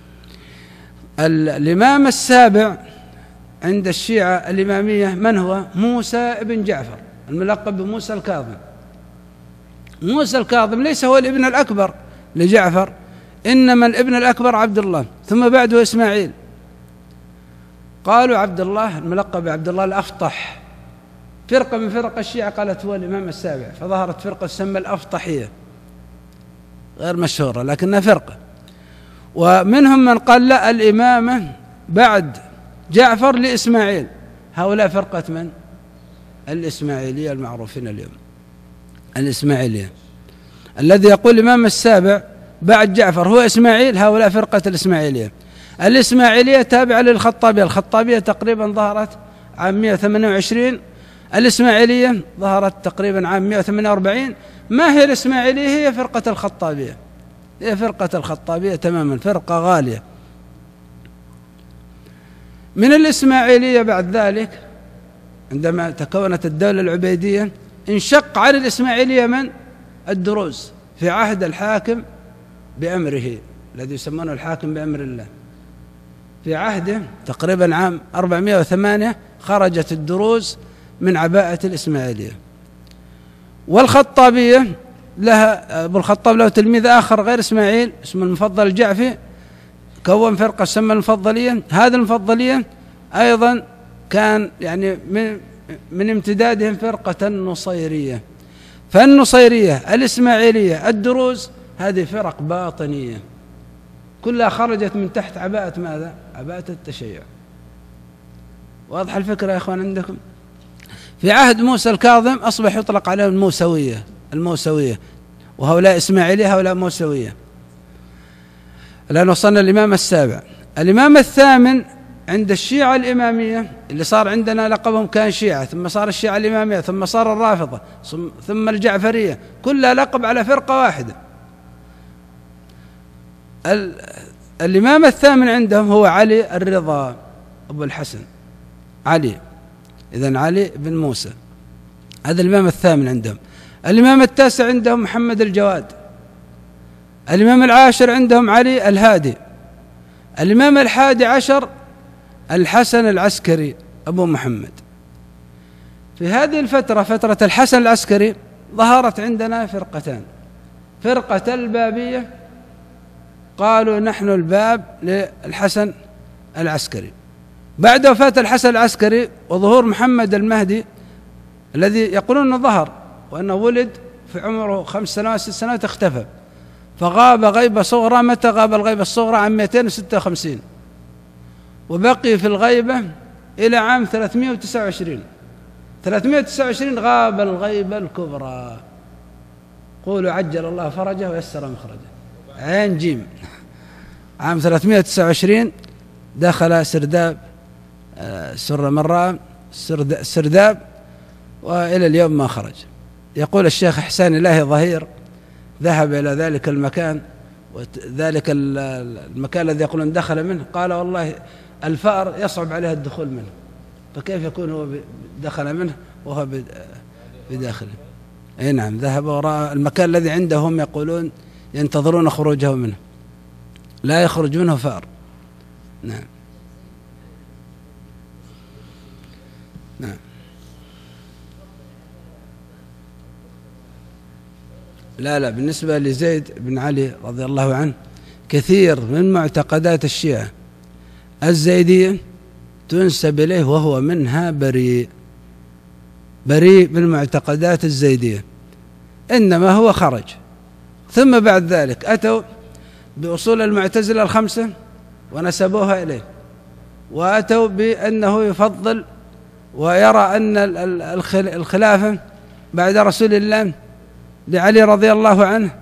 الإمام السابع عند الشيعة الإمامية من هو؟ موسى بن جعفر الملقب بموسى الكاظم. موسى الكاظم ليس هو الابن الأكبر لجعفر، إنما الابن الأكبر عبد الله، ثم بعده إسماعيل. قالوا عبد الله الملقب بعبد الله الأفطح. فرقة من فرق الشيعة قالت هو الإمام السابع، فظهرت فرقة تسمى الأفطحية غير مشهورة لكنها فرقة. ومنهم من قال لا، الإمامة بعد جعفر لإسماعيل. هؤلاء فرقة من؟ الإسماعيلية المعروفين اليوم، الإسماعيلية. الذي يقول الإمام السابع بعد جعفر هو إسماعيل، هؤلاء فرقة الإسماعيلية. الإسماعيلية تابعة للخطابية، الخطابية تقريبا ظهرت عام مئة وثمانية وعشرين، الإسماعيلية ظهرت تقريبا عام مئة وثمانية وأربعين. ما هي الإسماعيلية؟ هي فرقة الخطابية، هي فرقة الخطابية تماما، فرقة غالية. من الإسماعيلية بعد ذلك عندما تكونت الدولة العبيدية انشق عن الإسماعيلية من؟ الدروز في عهد الحاكم بأمره الذي يسمونه الحاكم بأمر الله. في عهده تقريبا عام أربعمئة وثمانية خرجت الدروز من عباءة الإسماعيلية. والخطابية لها أبو الخطاب له تلميذ آخر غير إسماعيل اسمه المفضل الجعفي، كون فرقة سمى المفضلية. هذه المفضلية أيضا كان يعني من, من امتدادهم فرقة النصيرية. فالنصيرية، الإسماعيلية، الدروز، هذه فرق باطنية كلها خرجت من تحت عباءة ماذا؟ عباءة التشيع. واضح الفكرة يا إخوان عندكم؟ في عهد موسى الكاظم أصبح يطلق عليهم الموسوية، الموسوية، وهؤلاء إسماعيلية هؤلاء موسوية. الآن وصلنا الإمام السابع. الإمام الثامن عند الشيعة الإمامية اللي صار عندنا لقبهم كان شيعة، ثم صار الشيعة الإمامية، ثم صار الرافضة، ثم الجعفرية، كلها لقب على فرقة واحدة. الإمام الثامن عندهم هو علي الرضا أبو الحسن، علي، إذن علي بن موسى، هذا الإمام الثامن عندهم. الإمام التاسع عندهم محمد الجواد. الإمام العاشر عندهم علي الهادي. الإمام الحادي عشر الحسن العسكري أبو محمد. في هذه الفترة، فترة الحسن العسكري، ظهرت عندنا فرقتان: فرقة البابية، قالوا نحن الباب للحسن العسكري. بعد وفاة الحسن العسكري وظهور محمد المهدي الذي يقولون أنه ظهر وأنه ولد في عمره خمس سنوات ست سنوات اختفى، فغاب غيبة صغرى. متى غاب الغيبة الصغرى؟ عام مئتين وستة وخمسين، وبقي في الغيبة إلى عام ثلاثمئة وتسعة وعشرين. ثلاثمئة وتسعة وعشرين غاب الغيبة الكبرى. قولوا عجل الله فرجه ويسر مخرجه، عين جيم. عام ثلاثمئة وتسعة وعشرين دخل سرداب، سر مرة سرداب، وإلى اليوم ما خرج. يقول الشيخ إحسان الله ظهير ذهب إلى ذلك المكان، وذلك المكان الذي يقولون دخل منه، قال والله الفأر يصعب عليه الدخول منه، فكيف يكون هو دخل منه وهو بداخله؟ أي نعم، ذهب وراء المكان الذي عندهم يقولون ينتظرون خروجه منه، لا يخرج منه فأر. نعم نعم. لا لا بالنسبة لزيد بن علي رضي الله عنه، كثير من معتقدات الشيعة الزيدية تنسب إليه وهو منها بريء، بريء من معتقدات الزيدية، إنما هو خرج. ثم بعد ذلك أتوا بأصول المعتزلة الخمسة ونسبوها إليه، وأتوا بأنه يفضل ويرى أن الخلافة بعد رسول الله لعلي رضي الله عنه،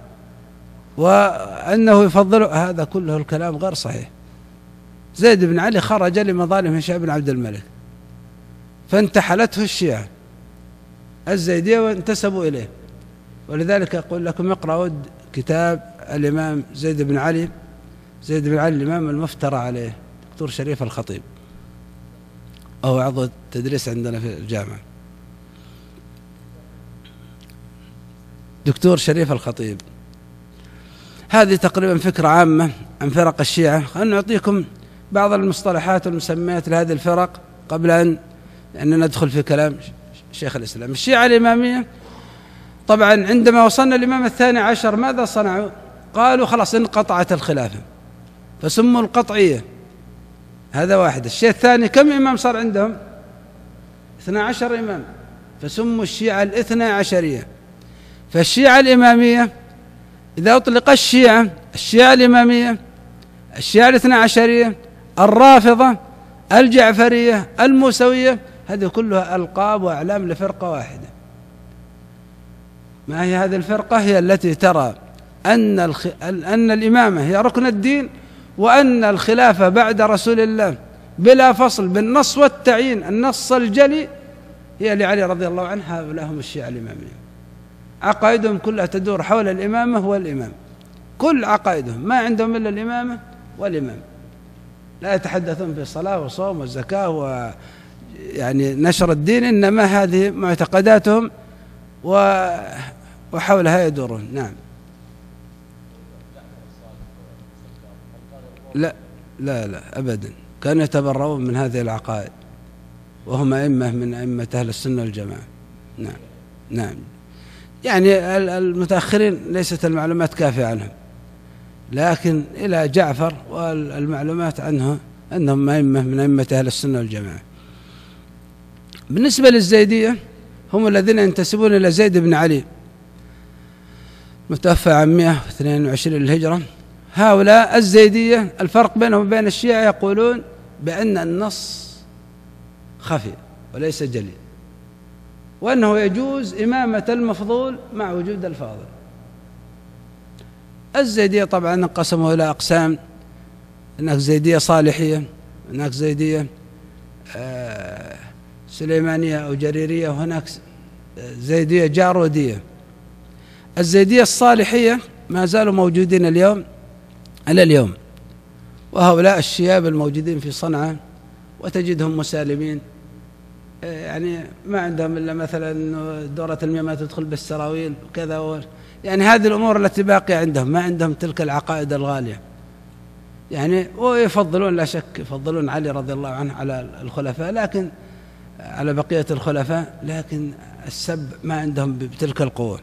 وأنه يفضل. هذا كله الكلام غير صحيح. زيد بن علي خرج لمظالم هشام بن عبد الملك، فانتحلته الشيعة الزيدية وانتسبوا إليه. ولذلك أقول لكم اقرأوا كتاب الإمام زيد بن علي، زيد بن علي الإمام المفترى عليه، دكتور شريف الخطيب، أو عضو التدريس عندنا في الجامعة، دكتور شريف الخطيب. هذه تقريبا فكرة عامة عن فرق الشيعة. خلنا نعطيكم بعض المصطلحات والمسميات لهذه الفرق قبل أن أن ندخل في كلام شيخ الإسلام. الشيعة الإمامية طبعا عندما وصلنا الإمام الثاني عشر ماذا صنعوا؟ قالوا خلاص انقطعت الخلافة فسموا القطعية. هذا واحد. الشيء الثاني، كم إمام صار عندهم؟ اثنا عشر إمام، فسموا الشيعة الاثنى عشرية. فالشيعة الإمامية إذا أطلق الشيعة، الشيعة الإمامية، الشيعة الاثنى عشرية، الرافضة، الجعفرية، الموسوية، هذه كلها ألقاب وأعلام لفرقة واحدة. ما هي هذه الفرقة؟ هي التي ترى أن الخ... أن الإمامة هي ركن الدين، وأن الخلافة بعد رسول الله بلا فصل بالنص والتعيين، النص الجلي، هي لعلي رضي الله عنه. هؤلاء هم الشيعة الإمامية، عقائدهم كلها تدور حول الإمامة والإمام، كل عقائدهم ما عندهم إلا الإمامة والإمام، لا يتحدثون في الصلاة والصوم والزكاة و يعني نشر الدين، إنما هذه معتقداتهم وحولها يدورون. نعم. لا لا لا أبدا، كانوا يتبرؤون من هذه العقائد، وهم أئمة من أئمة أهل السنة والجماعة. نعم نعم. يعني المتأخرين ليست المعلومات كافية عنهم، لكن إلى جعفر والمعلومات عنه أنهم أئمة من أئمة أهل السنة والجماعة. بالنسبة للزيدية، هم الذين ينتسبون إلى زيد بن علي متوفى عام مئة واثنين وعشرين للهجرة. هؤلاء الزيدية الفرق بينهم وبين الشيعة، يقولون بأن النص خفي وليس جلي، وأنه يجوز إمامة المفضول مع وجود الفاضل. الزيدية طبعا انقسموا إلى أقسام، هناك زيدية صالحية، هناك زيدية آه سليمانية أو جريرية، وهناك زيدية جارودية. الزيدية الصالحية ما زالوا موجودين اليوم إلى اليوم، وهؤلاء الشياب الموجودين في صنعاء، وتجدهم مسالمين، يعني ما عندهم إلا مثلا دورة المياه ما تدخل بالسراويل وكذا، يعني هذه الأمور التي باقية عندهم، ما عندهم تلك العقائد الغالية يعني. ويفضلون لا شك يفضلون علي رضي الله عنه على الخلفاء، لكن على بقية الخلفاء، لكن السب ما عندهم بتلك القوة.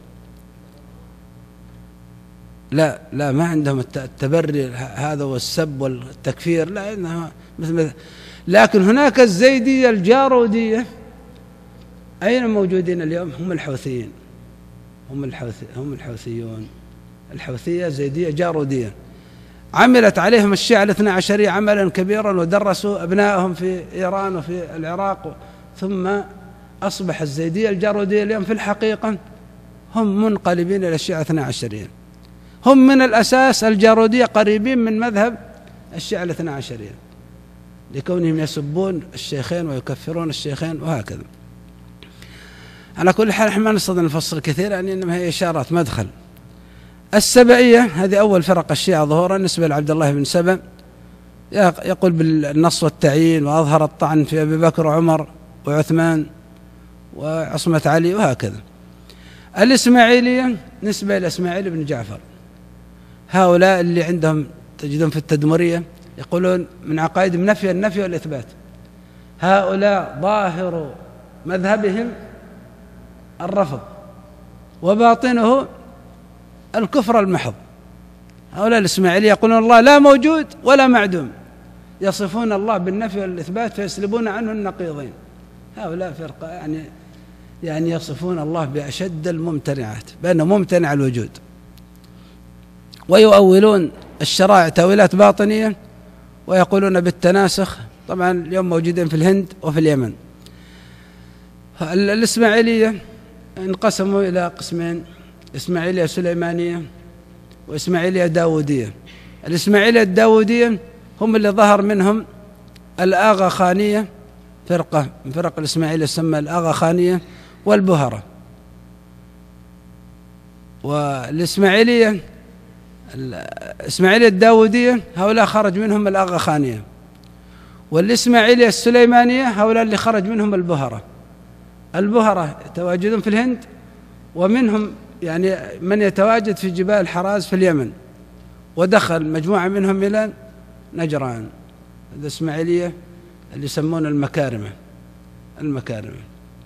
لا لا ما عندهم التبري هذا والسب والتكفير، لا إنها مثل. لكن هناك الزيدية الجارودية، أين موجودين اليوم؟ هم الحوثيين، هم الحوثي هم الحوثيون الحوثية زيدية جارودية. عملت عليهم الشيعة الاثنى عشرية عملا كبيرا، ودرسوا أبنائهم في إيران وفي العراق، ثم أصبح الزيدية الجارودية اليوم في الحقيقة هم منقلبين إلى الشيعة الاثنى عشرية. هم من الأساس الجارودية قريبين من مذهب الشيعة الاثنى عشرية، لكونهم يسبون الشيخين ويكفرون الشيخين وهكذا. على كل حال احنا ما نستطيع نفصل كثير، يعني إنما هي إشارات مدخل. السبعية هذه أول فرق الشيعة ظهورا نسبة لعبد الله بن سبأ، يقول بالنص والتعيين، وأظهر الطعن في أبي بكر وعمر وعثمان وعصمة علي وهكذا. الإسماعيلية نسبة إلى إسماعيل بن جعفر، هؤلاء اللي عندهم تجدون في التدمرية يقولون من عقائدهم نفي النفي والإثبات. هؤلاء ظاهر مذهبهم الرفض، وباطنه الكفر المحض. هؤلاء الإسماعيلية يقولون الله لا موجود ولا معدوم، يصفون الله بالنفي والإثبات فيسلبون عنه النقيضين. هؤلاء فرقة يعني يعني يصفون الله بأشد الممتنعات، بأنه ممتنع الوجود، ويؤولون الشرائع تأويلات باطنية، ويقولون بالتناسخ. طبعا اليوم موجودين في الهند وفي اليمن. الإسماعيلية انقسموا إلى قسمين، إسماعيلية سليمانية وإسماعيلية داودية. الإسماعيلية الداودية هم اللي ظهر منهم الآغا خانية، فرقة من فرق الإسماعيلية تسمى الآغا خانية والبهرة. والإسماعيلية الإسماعيلية الداودية هؤلاء خرج منهم الآغا خانية، والإسماعيلية السليمانية هؤلاء اللي خرج منهم البهرة. البهرة يتواجدون في الهند، ومنهم يعني من يتواجد في جبال حراز في اليمن، ودخل مجموعة منهم إلى نجران. الإسماعيلية اللي يسمون المكارمة المكارمة.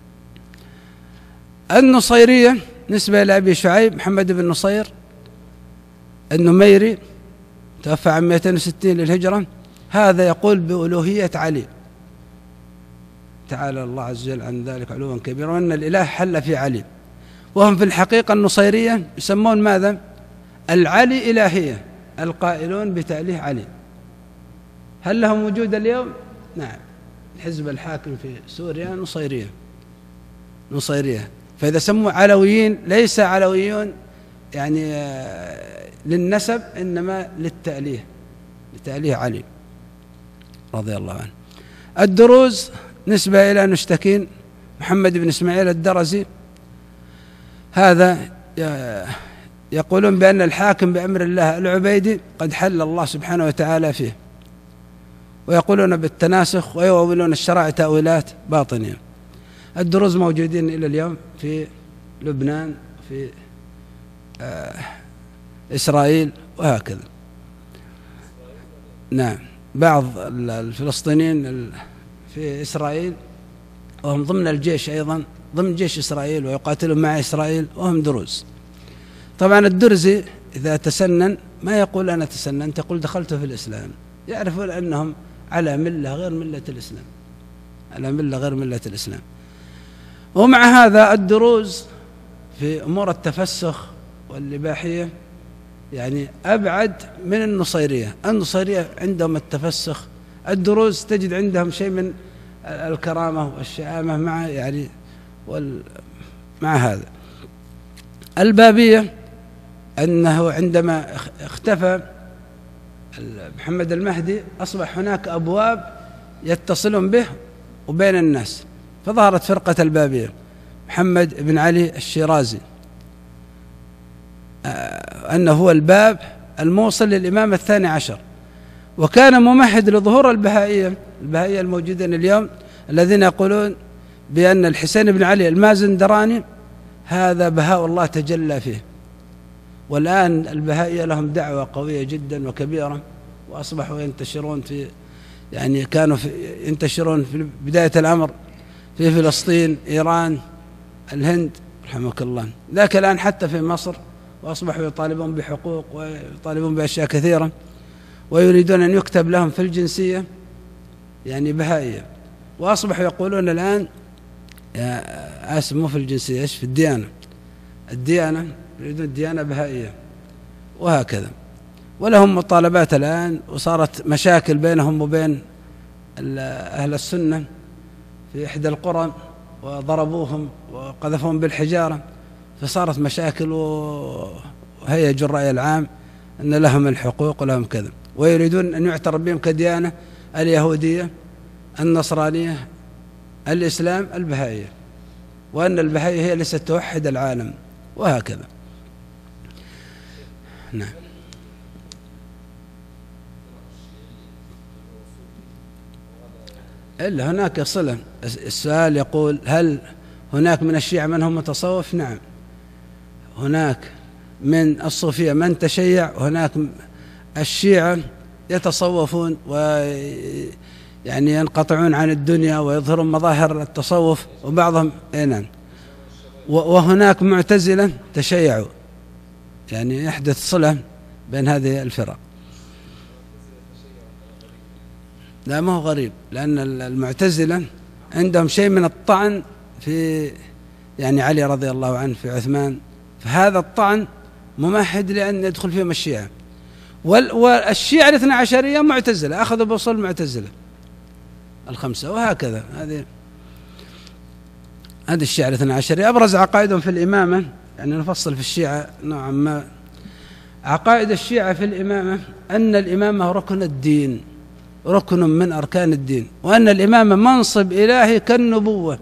النصيرية نسبة إلى أبي شعيب محمد بن نصير النميري، توفى عام مئتين وستين للهجرة. هذا يقول بألوهية علي، تعالى الله عز وجل عن ذلك علوا كبيرا، وأن الإله حل في علي. وهم في الحقيقة النصيرية يسمون ماذا؟ العلي إلهية، القائلون بتأليه علي. هل لهم وجود اليوم؟ نعم. الحزب الحاكم في سوريا نصيرية نصيرية فإذا سموا علويين ليس علويون يعني للنسب، إنما للتأليه، لتأليه علي رضي الله عنه. الدروز نسبة إلى نشتكين محمد بن إسماعيل الدرزي، هذا يقولون بأن الحاكم بأمر الله العبيدي قد حل الله سبحانه وتعالى فيه، ويقولون بالتناسخ ويؤولون الشرائع تأويلات باطنية. الدروز موجودين إلى اليوم في لبنان، في آه إسرائيل وهكذا. نعم، بعض الفلسطينيين في إسرائيل وهم ضمن الجيش أيضا، ضمن جيش إسرائيل ويقاتلون مع إسرائيل وهم دروز. طبعا الدرزي إذا تسنن ما يقول أنا تسننت، يقول دخلت في الإسلام. يعرفون أنهم على ملة غير ملة الإسلام، على ملة غير ملة الإسلام. ومع هذا الدروز في أمور التفسخ والإباحية يعني أبعد من النصيرية. النصيرية عندهم التفسخ، الدروز تجد عندهم شيء من الكرامة والشهامة مع يعني وال مع هذا. البابية أنه عندما اختفى محمد المهدي أصبح هناك أبواب يتصلون به وبين الناس، فظهرت فرقة البابية. محمد بن علي الشيرازي أنه هو الباب الموصل للإمام الثاني عشر، وكان ممهد لظهور البهائية البهائية الموجودين اليوم الذين يقولون بأن الحسين بن علي المازندراني هذا بهاء الله تجلى فيه. والآن البهائية لهم دعوة قوية جدا وكبيرة، وأصبحوا ينتشرون في يعني كانوا في ينتشرون في بداية الأمر في فلسطين، إيران، الهند رحمك الله، ذاك الآن حتى في مصر، وأصبحوا يطالبون بحقوق ويطالبون بأشياء كثيرة، ويريدون أن يكتب لهم في الجنسية يعني بهائية. وأصبحوا يقولون الآن يا آسف مو في الجنسية، إيش في الديانة، الديانة يريدون الديانة بهائية وهكذا. ولهم مطالبات الآن، وصارت مشاكل بينهم وبين أهل السنة في إحدى القرى، وضربوهم وقذفوهم بالحجارة، فصارت مشاكل وهيجوا الرأي العام أن لهم الحقوق ولهم كذا، ويريدون أن يعترف بهم كديانة اليهودية، النصرانية، الإسلام، البهائية، وأن البهائية هي ليست توحد العالم وهكذا. نعم. إلا هناك صلة. السؤال يقول هل هناك من الشيعة من هم متصوف؟ نعم، هناك من الصوفية من تشيع، وهناك الشيعة يتصوفون ويعني ينقطعون عن الدنيا ويظهرون مظاهر التصوف، وبعضهم نعم، وهناك معتزلة تشيعوا، يعني يحدث صلة بين هذه الفرق. لا ما هو غريب، لأن المعتزلة عندهم شيء من الطعن في يعني علي رضي الله عنه، في عثمان، فهذا الطعن ممهد لأن يدخل فيهم الشيعة. والشيعة الاثنى عشرية معتزلة، أخذوا بوصول المعتزلة الخمسة وهكذا. هذه هذه الشيعة الاثنى عشرية. أبرز عقائدهم في الإمامة، يعني نفصل في الشيعة نوعا ما. عقائد الشيعة في الإمامة أن الإمامة ركن الدين، ركن من أركان الدين، وأن الإمامة منصب إلهي كالنبوة.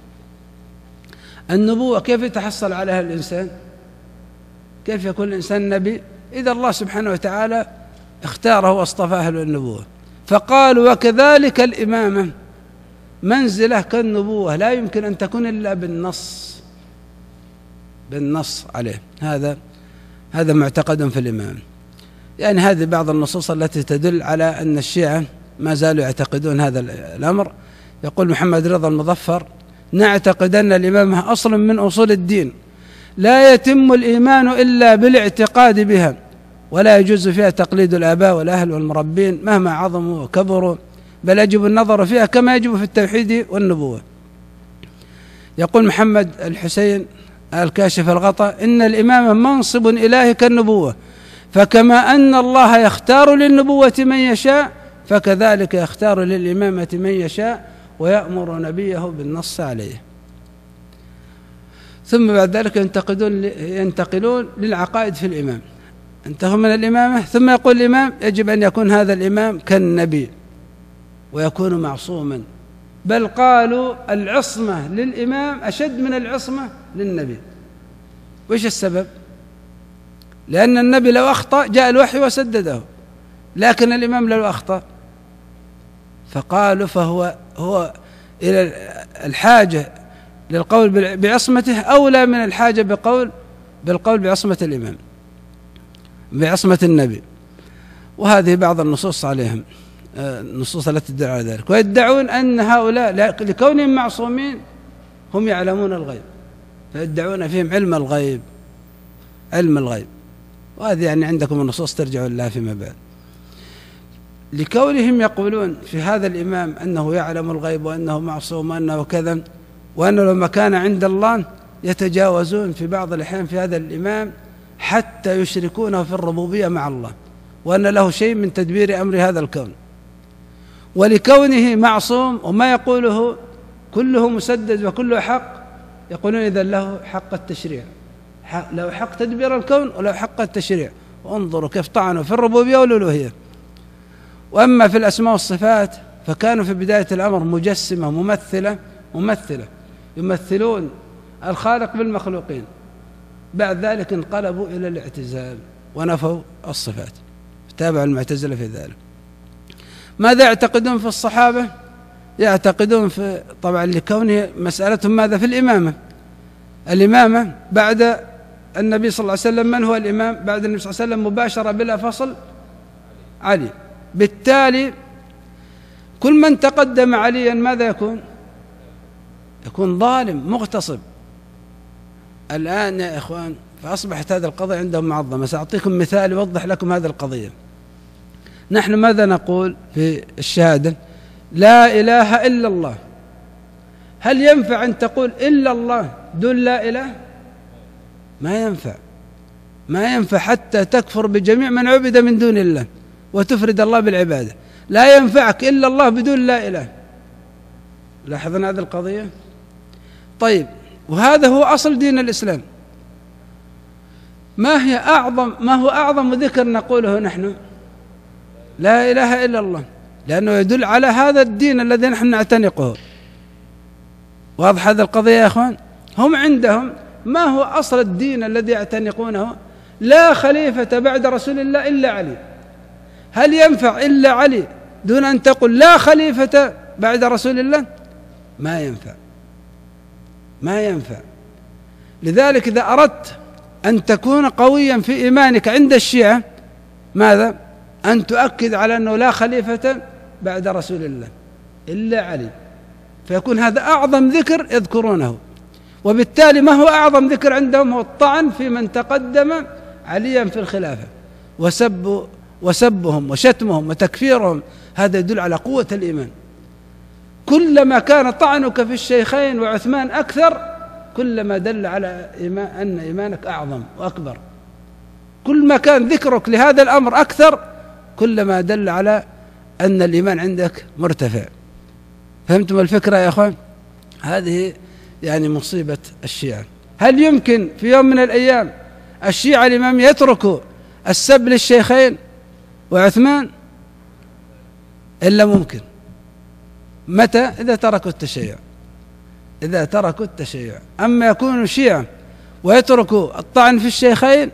النبوة كيف يتحصل عليها الإنسان؟ كيف يكون الإنسان نبي؟ إذا الله سبحانه وتعالى اختاره واصطفاه للنبوة. فقالوا وكذلك الإمامة منزلة كالنبوة، لا يمكن أن تكون إلا بالنص بالنص عليه. هذا هذا معتقد في الإمامة. يعني هذه بعض النصوص التي تدل على أن الشيعة ما زالوا يعتقدون هذا الأمر. يقول محمد رضا المظفر: نعتقد أن الإمامة أصل من أصول الدين، لا يتم الإيمان إلا بالاعتقاد بها، ولا يجوز فيها تقليد الآباء والأهل والمربين مهما عظموا وكبروا، بل يجب النظر فيها كما يجب في التوحيد والنبوة. يقول محمد الحسين الكاشف الغطاء: إن الإمامة منصب إلهي كالنبوة، فكما أن الله يختار للنبوة من يشاء، فكذلك يختار للإمامة من يشاء ويأمر نبيه بالنص عليه. ثم بعد ذلك ينتقلون ينتقلون للعقائد في الإمام. انتهوا من الإمامة، ثم يقول الإمام يجب أن يكون هذا الإمام كالنبي ويكون معصوما، بل قالوا العصمة للإمام أشد من العصمة للنبي. وإيش السبب؟ لأن النبي لو أخطأ جاء الوحي وسدده، لكن الإمام لو أخطأ فقالوا فهو هو إلى الحاجة للقول بعصمته أولى من الحاجة بقول بالقول بعصمة الإمام بعصمة النبي. وهذه بعض النصوص عليهم، النصوص التي تدل على ذلك. ويدعون أن هؤلاء لكونهم معصومين هم يعلمون الغيب، فيدعون فيهم علم الغيب علم الغيب وهذه يعني عندكم النصوص ترجع لها فيما بعد. لكونهم يقولون في هذا الإمام أنه يعلم الغيب وأنه معصوم وأنه كذا وأنه لما كان عند الله، يتجاوزون في بعض الأحيان في هذا الإمام حتى يشركونه في الربوبية مع الله، وأن له شيء من تدبير أمر هذا الكون. ولكونه معصوم وما يقوله كله مسدد وكله حق، يقولون إذا له حق التشريع، له حق تدبير الكون وله حق التشريع. وانظروا كيف طعنوا في الربوبية والألوهية. وأما في الأسماء والصفات فكانوا في بداية الأمر مجسمة ممثلة ممثلة يمثلون الخالق بالمخلوقين، بعد ذلك انقلبوا إلى الاعتزال ونفوا الصفات، تابعوا المعتزلة في ذلك. ماذا يعتقدون في الصحابة؟ يعتقدون في طبعا لكونه مسألتهم ماذا في الإمامة. الإمامة بعد النبي صلى الله عليه وسلم من هو الإمام بعد النبي صلى الله عليه وسلم مباشرة بلا فصل؟ علي. بالتالي كل من تقدم عليا ماذا يكون؟ يكون ظالم مغتصب. الآن يا إخوان فأصبحت هذه القضية عندهم معظمة. سأعطيكم مثال يوضح لكم هذه القضية. نحن ماذا نقول في الشهادة؟ لا إله إلا الله. هل ينفع أن تقول إلا الله دون لا إله؟ ما ينفع ما ينفع حتى تكفر بجميع من عبد من دون الله وتفرد الله بالعبادة. لا ينفعك إلا الله بدون لا إله. لاحظنا هذه القضية؟ طيب، وهذا هو أصل دين الإسلام. ما هي أعظم ما هو أعظم ذكر نقوله نحن؟ لا إله إلا الله، لأنه يدل على هذا الدين الذي نحن نعتنقه. واضح هذه القضية يا أخوان؟ هم عندهم ما هو أصل الدين الذي يعتنقونه؟ لا خليفة بعد رسول الله إلا علي. هل ينفع إلا علي دون أن تقول لا خليفة بعد رسول الله؟ ما ينفع ما ينفع. لذلك إذا أردت أن تكون قويا في إيمانك عند الشيعة ماذا؟ أن تؤكد على أنه لا خليفة بعد رسول الله إلا علي، فيكون هذا أعظم ذكر يذكرونه. وبالتالي ما هو أعظم ذكر عندهم؟ هو الطعن في من تقدم عليا في الخلافة وسب وسبهم وشتمهم وتكفيرهم. هذا يدل على قوة الإيمان. كلما كان طعنك في الشيخين وعثمان أكثر كلما دل على إيمان أن إيمانك أعظم وأكبر. كل ما كان ذكرك لهذا الأمر أكثر كلما دل على أن الإيمان عندك مرتفع. فهمتم الفكرة يا أخوان؟ هذه يعني مصيبة الشيعة. هل يمكن في يوم من الأيام الشيعة الإمام يتركوا السب للشيخين وعثمان؟ إلا ممكن. متى؟ إذا تركوا التشيع إذا تركوا التشيع. أما يكونوا شيعة ويتركوا الطعن في الشيخين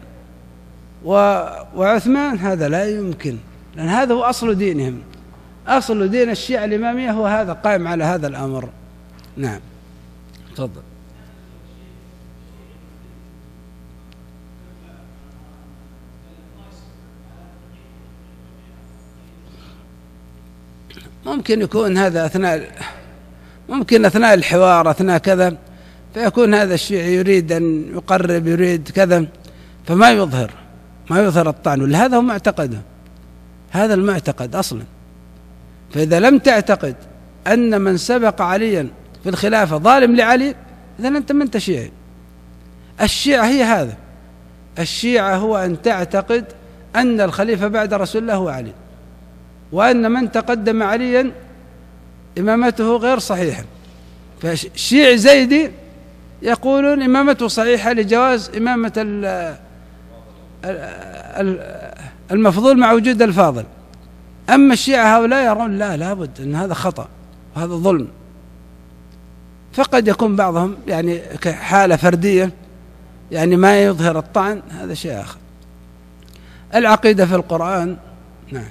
وعثمان هذا لا يمكن، لأن هذا هو أصل دينهم. أصل دين الشيعة الإمامية هو هذا، قائم على هذا الأمر. نعم تفضل. ممكن يكون هذا أثناء ممكن أثناء الحوار أثناء كذا، فيكون هذا الشيعي يريد أن يقرب يريد كذا فما يظهر ما يظهر الطعن، ولهذا هو معتقده، هذا المعتقد أصلا. فإذا لم تعتقد أن من سبق عليا في الخلافة ظالم لعلي إذا أنت من أنت شيعي. الشيعة هي هذا، الشيعة هو أن تعتقد أن الخليفة بعد رسول الله هو علي، وأن من تقدم عليا إمامته غير صحيحة. فالشيعي زيدي يقولون إمامته صحيحة لجواز إمامة المفضول مع وجود الفاضل. أما الشيعة هؤلاء يرون لا، لابد أن هذا خطأ وهذا ظلم. فقد يكون بعضهم يعني كحالة فردية، يعني ما يظهر الطعن، هذا شيء آخر. العقيدة في القرآن، نعم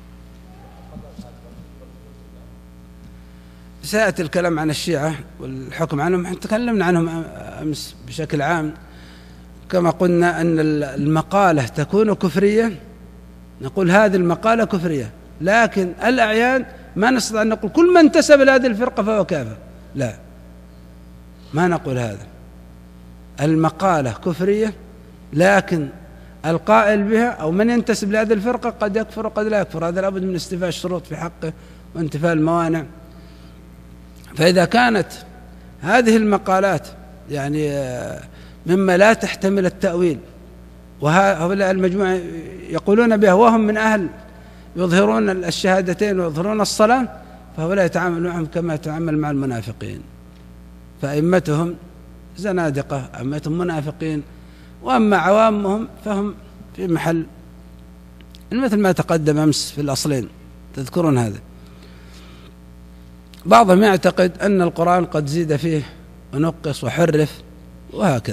سيأتي الكلام عن الشيعة والحكم عنهم. تكلمنا عنهم أمس بشكل عام، كما قلنا أن المقالة تكون كفرية، نقول هذه المقالة كفرية، لكن الأعيان ما نستطيع أن نقول كل من انتسب لهذه الفرقة فهو كافر، لا، ما نقول هذا. المقالة كفرية، لكن القائل بها أو من ينتسب لهذه الفرقة قد يكفر وقد لا يكفر، هذا لابد من استيفاء الشروط في حقه وانتفاء الموانع. فإذا كانت هذه المقالات يعني مما لا تحتمل التأويل، وهؤلاء المجموعة يقولون بها وهم من أهل يظهرون الشهادتين ويظهرون الصلاة، فهؤلاء يتعاملون معهم كما يتعامل مع المنافقين، فأئمتهم زنادقة، أئمتهم منافقين، وأما عوامهم فهم في محل مثل ما تقدم أمس في الأصلين، تذكرون هذا. بعضهم يعتقد أن القرآن قد زيد فيه ونقص وحرف وهكذا.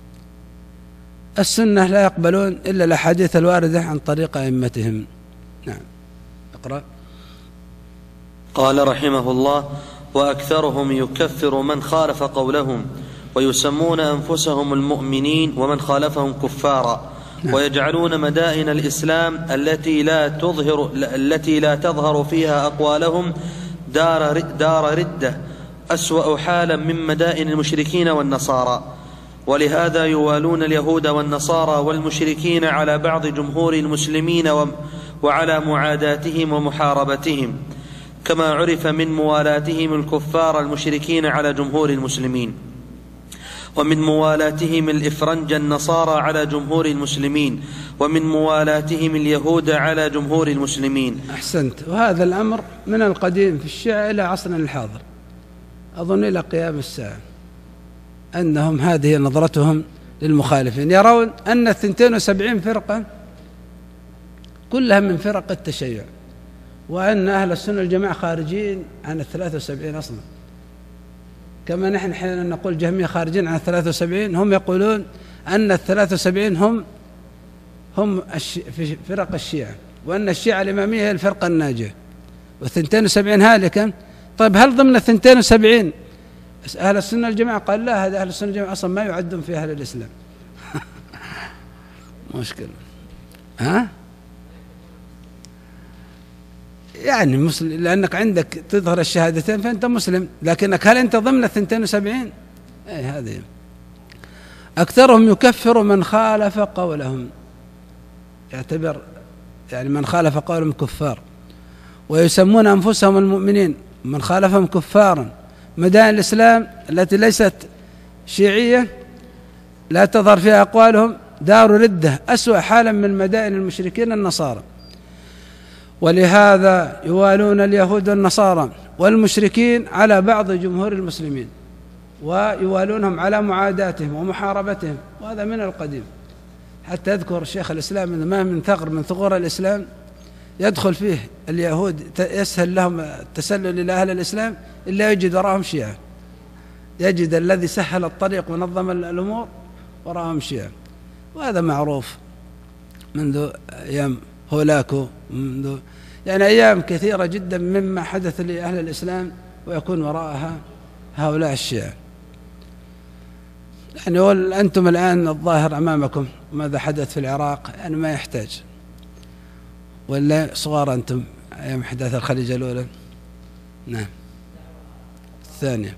السنة لا يقبلون إلا الأحاديث الواردة عن طريق أئمتهم. نعم، اقرأ. قال رحمه الله: وأكثرهم يكفر من خالف قولهم، ويسمون أنفسهم المؤمنين ومن خالفهم كفارا. نعم. ويجعلون مدائن الإسلام التي لا تظهر التي لا تظهر فيها أقوالهم دار دار ردة، أسوأ حالا من مدائن المشركين والنصارى. ولهذا يوالون اليهود والنصارى والمشركين على بعض جمهور المسلمين وعلى معاداتهم ومحاربتهم، كما عرف من موالاتهم الكفار المشركين على جمهور المسلمين، ومن موالاتهم الإفرنج النصارى على جمهور المسلمين، ومن موالاتهم اليهود على جمهور المسلمين. أحسنت. وهذا الأمر من القديم في الشيعة إلى عصرنا الحاضر، أظن إلى قيام الساعة، أنهم هذه نظرتهم للمخالفين. يرون أن الثنتين وسبعين فرقة كلها من فرق التشيع، وأن أهل السنة والجماعة خارجين عن الثلاثة وسبعين أصلا، كما نحن حين نقول جهمية خارجين عن الثلاثة وسبعين، هم يقولون أن الثلاثة وسبعين هم هم في فرق الشيعة، وأن الشيعة الإمامية هي الفرقة الناجية، والثنتين وسبعين هالكا. طيب هل ضمن الثنتين وسبعين أهل السنة والجماعة؟ قال لا، هذا أهل السنة والجماعة أصلا ما يعدون في أهل الإسلام. مشكلة. ها؟ يعني مسلم، لأنك عندك تظهر الشهادتين فأنت مسلم، لكنك هل أنت ضمن الثنتين وسبعين؟ أي هذه. أكثرهم يكفر من خالف قولهم، يعتبر يعني من خالف قولهم كفار، ويسمون أنفسهم المؤمنين، من خالفهم كفارا. مدائن الإسلام التي ليست شيعية لا تظهر فيها أقوالهم دار ردة، أسوأ حالا من مدائن المشركين النصارى. ولهذا يوالون اليهود والنصارى والمشركين على بعض جمهور المسلمين، ويوالونهم على معاداتهم ومحاربتهم، وهذا من القديم. حتى يذكر شيخ الإسلام أن ما من ثغر من ثغور الإسلام يدخل فيه اليهود يسهل لهم التسلل إلى أهل الإسلام إلا يجد وراءهم شيعة، يجد الذي سهل الطريق ونظم الأمور وراءهم شيعة، وهذا معروف منذ أيام هولاكو، منذ يعني أيام كثيرة جدا مما حدث لأهل الإسلام ويكون وراءها هؤلاء الشيعة. يعني أنتم الآن الظاهر أمامكم ماذا حدث في العراق، يعني ما يحتاج، ولا صغار أنتم أيام أحداث الخليج الأولى. نعم. الثانية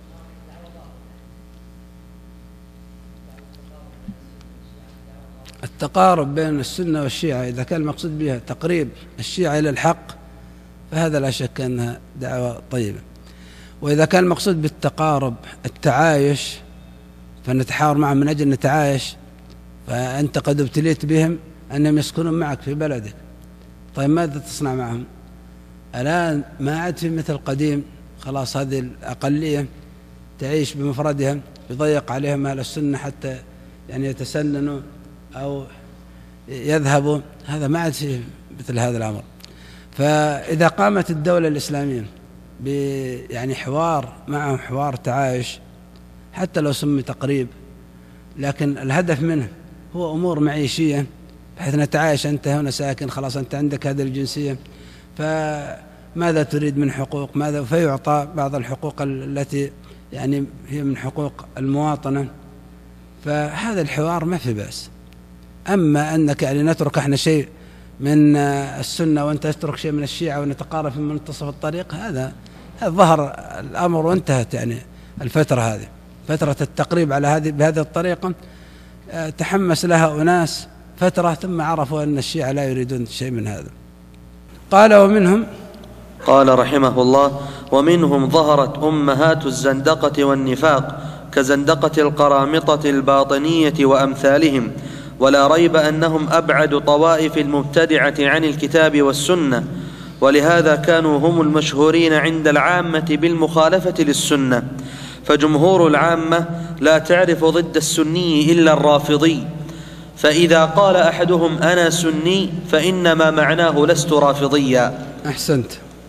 التقارب بين السنة والشيعة، إذا كان المقصود بها تقريب الشيعة إلى الحق فهذا لا شك أنها دعوة طيبة، وإذا كان المقصود بالتقارب التعايش فنتحاور معهم من أجل نتعايش، فأنت قد ابتليت بهم أنهم يسكنون معك في بلدك، طيب ماذا تصنع معهم؟ الآن ما عاد في مثل قديم، خلاص هذه الأقلية تعيش بمفردها، يضيق عليهم أهل السنة حتى يعني يتسننوا أو يذهبوا، هذا ما عاد في مثل هذا الأمر. فإذا قامت الدولة الإسلامية يعني حوار معهم، حوار تعايش، حتى لو سمي تقريب، لكن الهدف منه هو أمور معيشية، بحيث نتعايش، أنت هنا ساكن، خلاص أنت عندك هذه الجنسية، فماذا تريد من حقوق، ماذا، فيعطى بعض الحقوق التي يعني هي من حقوق المواطنة. فهذا الحوار ما في بأس. أما أنك يعني نترك احنا شيء من السنة وأنت تترك شيء من الشيعة ونتقارب في منتصف الطريق، هذا ظهر الأمر وانتهت يعني الفترة هذه، فترة التقريب على هذه بهذه الطريقة تحمس لها أناس فترة، ثم عرفوا أن الشيعة لا يريدون شيء من هذا. قال ومنهم، قال رحمه الله: ومنهم ظهرت أمهات الزندقة والنفاق كزندقة القرامطة الباطنية وأمثالهم، ولا ريب أنهم أبعد طوائف المبتدعة عن الكتاب والسنة، ولهذا كانوا هم المشهورين عند العامة بالمخالفة للسنة، فجمهور العامة لا تعرف ضد السني إلا الرافضي، فإذا قال أحدهم أنا سني فإنما معناه لست رافضيا. أحسنت.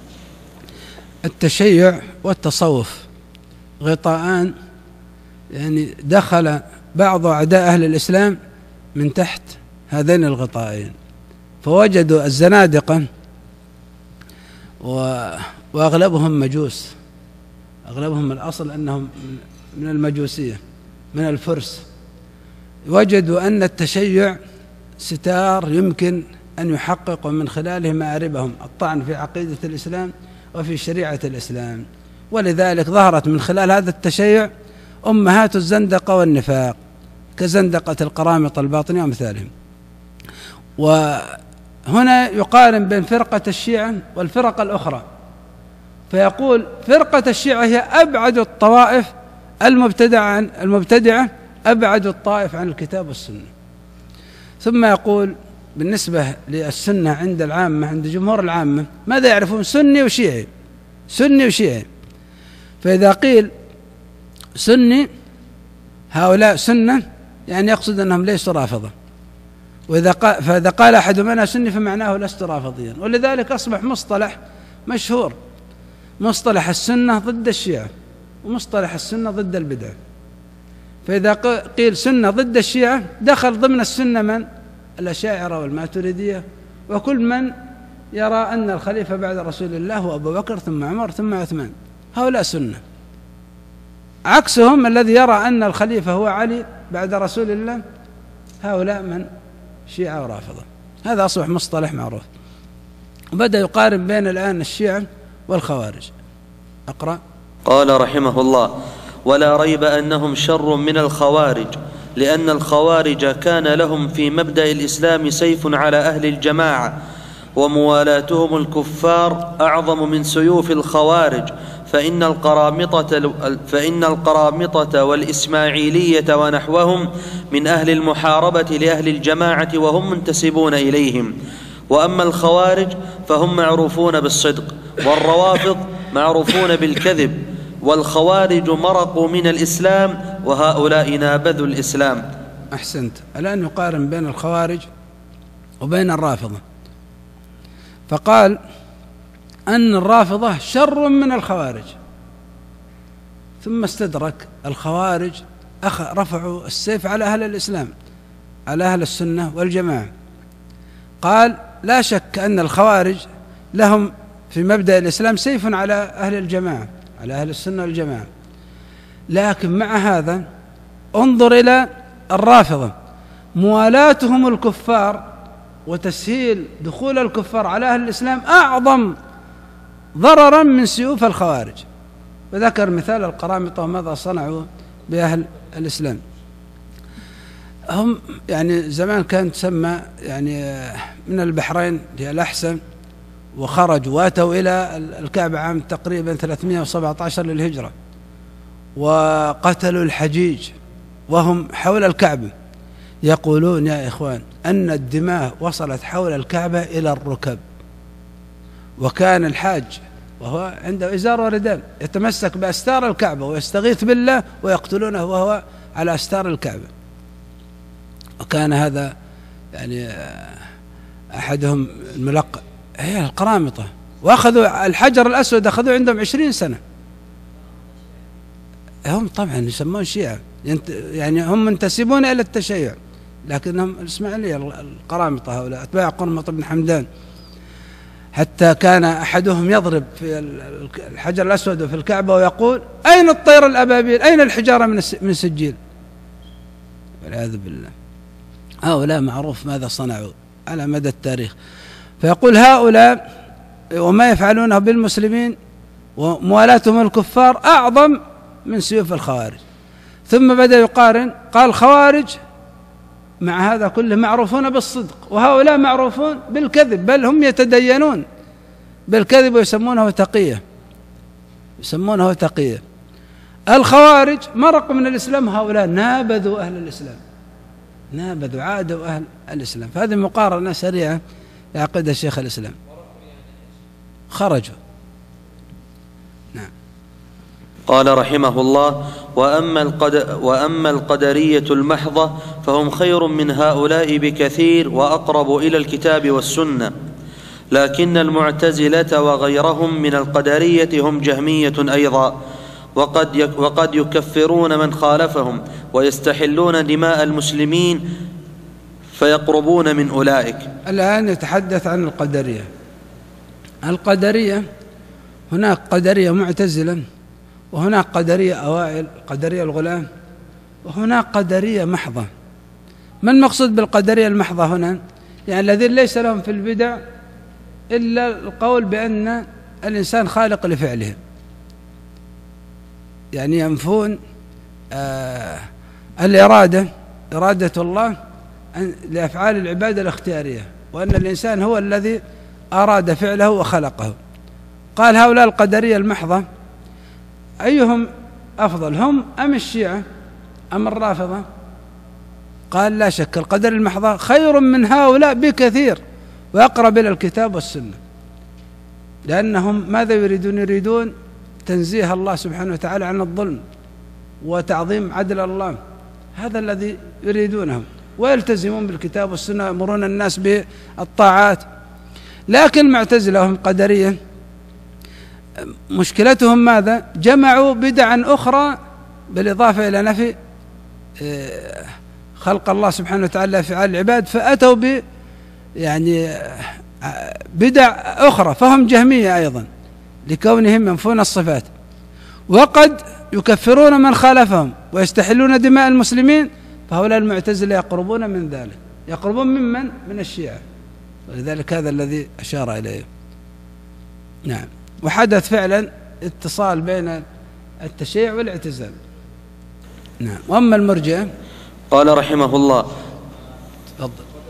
التشيع والتصوف غطاءان يعني دخل بعض أعداء أهل الإسلام من تحت هذين الغطائين، فوجدوا الزنادقة وأغلبهم مجوس، أغلبهم الأصل أنهم من المجوسية من الفرس، وجدوا أن التشيع ستار يمكن أن يحققوا من خلاله مآربهم، الطعن في عقيدة الإسلام وفي شريعة الإسلام، ولذلك ظهرت من خلال هذا التشيع أمهات الزندقة والنفاق كزندقة القرامطة الباطنية ومثالهم. وهنا يقارن بين فرقة الشيعة والفرق الأخرى، فيقول فرقة الشيعة هي أبعد الطوائف المبتدعة المبتدعة أبعد الطائف عن الكتاب والسنة. ثم يقول بالنسبة للسنة عند العامة، عند جمهور العامة ماذا يعرفون؟ سني وشيعي، سني وشيعي. فإذا قيل سني هؤلاء سنة يعني يقصد أنهم ليسوا رافضة، وإذا قال فإذا قال أحدهم أنا سني فمعناه لست رافضيا، ولذلك أصبح مصطلح مشهور، مصطلح السنة ضد الشيعة ومصطلح السنة ضد البدعة. فإذا قيل سنة ضد الشيعة دخل ضمن السنة من؟ الأشاعرة والماتريدية وكل من يرى أن الخليفة بعد رسول الله هو أبو بكر ثم عمر ثم عثمان، هؤلاء سنة. عكسهم الذي يرى أن الخليفة هو علي بعد رسول الله، هؤلاء من؟ شيعة ورافضة. هذا أصبح مصطلح معروف. وبدأ يقارن بين الآن الشيعة والخوارج. أقرأ. قال رحمه الله: ولا ريب أنهم شر من الخوارج، لأن الخوارج كان لهم في مبدأ الإسلام سيف على أهل الجماعة، وموالاتهم الكفار أعظم من سيوف الخوارج، فإن القرامطة, فإن القرامطة والإسماعيلية ونحوهم من أهل المحاربة لأهل الجماعة وهم منتسبون إليهم. وأما الخوارج فهم معروفون بالصدق، والروافض معروفون بالكذب، والخوارج مرقوا من الإسلام وهؤلاء نابذوا الإسلام. أحسنت. الآن يقارن بين الخوارج وبين الرافضة، فقال أن الرافضة شر من الخوارج، ثم استدرك الخوارج رفعوا السيف على أهل الإسلام، على أهل السنة والجماعة. قال لا شك أن الخوارج لهم في مبدأ الإسلام سيف على أهل الجماعة، على أهل السنة والجماعة، لكن مع هذا انظر إلى الرافضة، موالاتهم الكفار وتسهيل دخول الكفار على أهل الإسلام أعظم ضررا من سيوف الخوارج. وذكر مثال القرامطة وماذا صنعوا بأهل الإسلام. هم يعني زمان كانت تسمى يعني من البحرين هي الأحسن، وخرجوا واتوا إلى الكعبة عام تقريبا ثلاثمائة وسبعة عشر للهجرة، وقتلوا الحجيج وهم حول الكعبة. يقولون يا إخوان أن الدماء وصلت حول الكعبة إلى الركب، وكان الحاج وهو عنده إزار وردان يتمسك بأستار الكعبة ويستغيث بالله ويقتلونه وهو على أستار الكعبة. وكان هذا يعني أحدهم الملقب هي القرامطة، وأخذوا الحجر الأسود أخذوا عندهم عشرين سنة. هم طبعا يسمون شيعة، يعني هم منتسبون إلى التشيع لكنهم الإسماعيلية القرامطة هؤلاء أتباع قرمط بن حمدان. حتى كان أحدهم يضرب في الحجر الأسود وفي الكعبة ويقول أين الطير الأبابيل، أين الحجارة من سجيل، والعياذ بالله. هؤلاء معروف ماذا صنعوا على مدى التاريخ. فيقول هؤلاء وما يفعلونه بالمسلمين وموالاتهم الكفار أعظم من سيوف الخوارج. ثم بدأ يقارن، قال الخوارج مع هذا كله معروفون بالصدق، وهؤلاء معروفون بالكذب، بل هم يتدينون بالكذب ويسمونه تقية، يسمونه تقية. الخوارج مرقوا من الإسلام، هؤلاء نابذوا أهل الإسلام، نابذوا عادوا أهل الإسلام. فهذه مقارنة سريعة يعقدها شيخ الإسلام. خرجوا. نعم. قال رحمه الله: وأما, القدر وأما القدرية المحضة فهم خير من هؤلاء بكثير وأقرب إلى الكتاب والسنة، لكن المعتزلة وغيرهم من القدرية هم جهمية أيضا، وقد, وقد يكفرون من خالفهم ويستحلون دماء المسلمين فيقربون من أولئك. الآن يتحدث عن القدرية. القدرية هناك قدرية معتزلة، وهناك قدرية أوائل قدرية الغلام، وهناك قدرية محضة. ما المقصود بالقدرية المحضة هنا؟ يعني الذين ليس لهم في البدع إلا القول بأن الإنسان خالق لفعله، يعني ينفون آه الإرادة إرادة الله لأفعال العبادة الاختيارية، وأن الإنسان هو الذي أراد فعله وخلقه. قال هؤلاء القدرية المحضة أيهم أفضل، هم أم الشيعة أم الرافضة؟ قال لا شك القدر المحضة خير من هؤلاء بكثير وأقرب إلى الكتاب والسنة، لأنهم ماذا يريدون؟ يريدون تنزيه الله سبحانه وتعالى عن الظلم وتعظيم عدل الله، هذا الذي يريدونه، ويلتزمون بالكتاب والسنة، يأمرون الناس بالطاعات. لكن المعتزلة هم قدرية مشكلتهم ماذا؟ جمعوا بدعا أخرى بالإضافة إلى نفي خلق الله سبحانه وتعالى أفعال العباد، فأتوا ب يعني بدع أخرى، فهم جهمية أيضا لكونهم ينفون الصفات. وقد يكفرون من خالفهم ويستحلون دماء المسلمين، فهؤلاء المعتزلة يقربون من ذلك، يقربون ممن؟ من الشيعة، ولذلك هذا الذي أشار إليه. نعم. وحدث فعلا اتصال بين التشيع والاعتزال. نعم. وأما المرجئة قال رحمه الله: تفضل.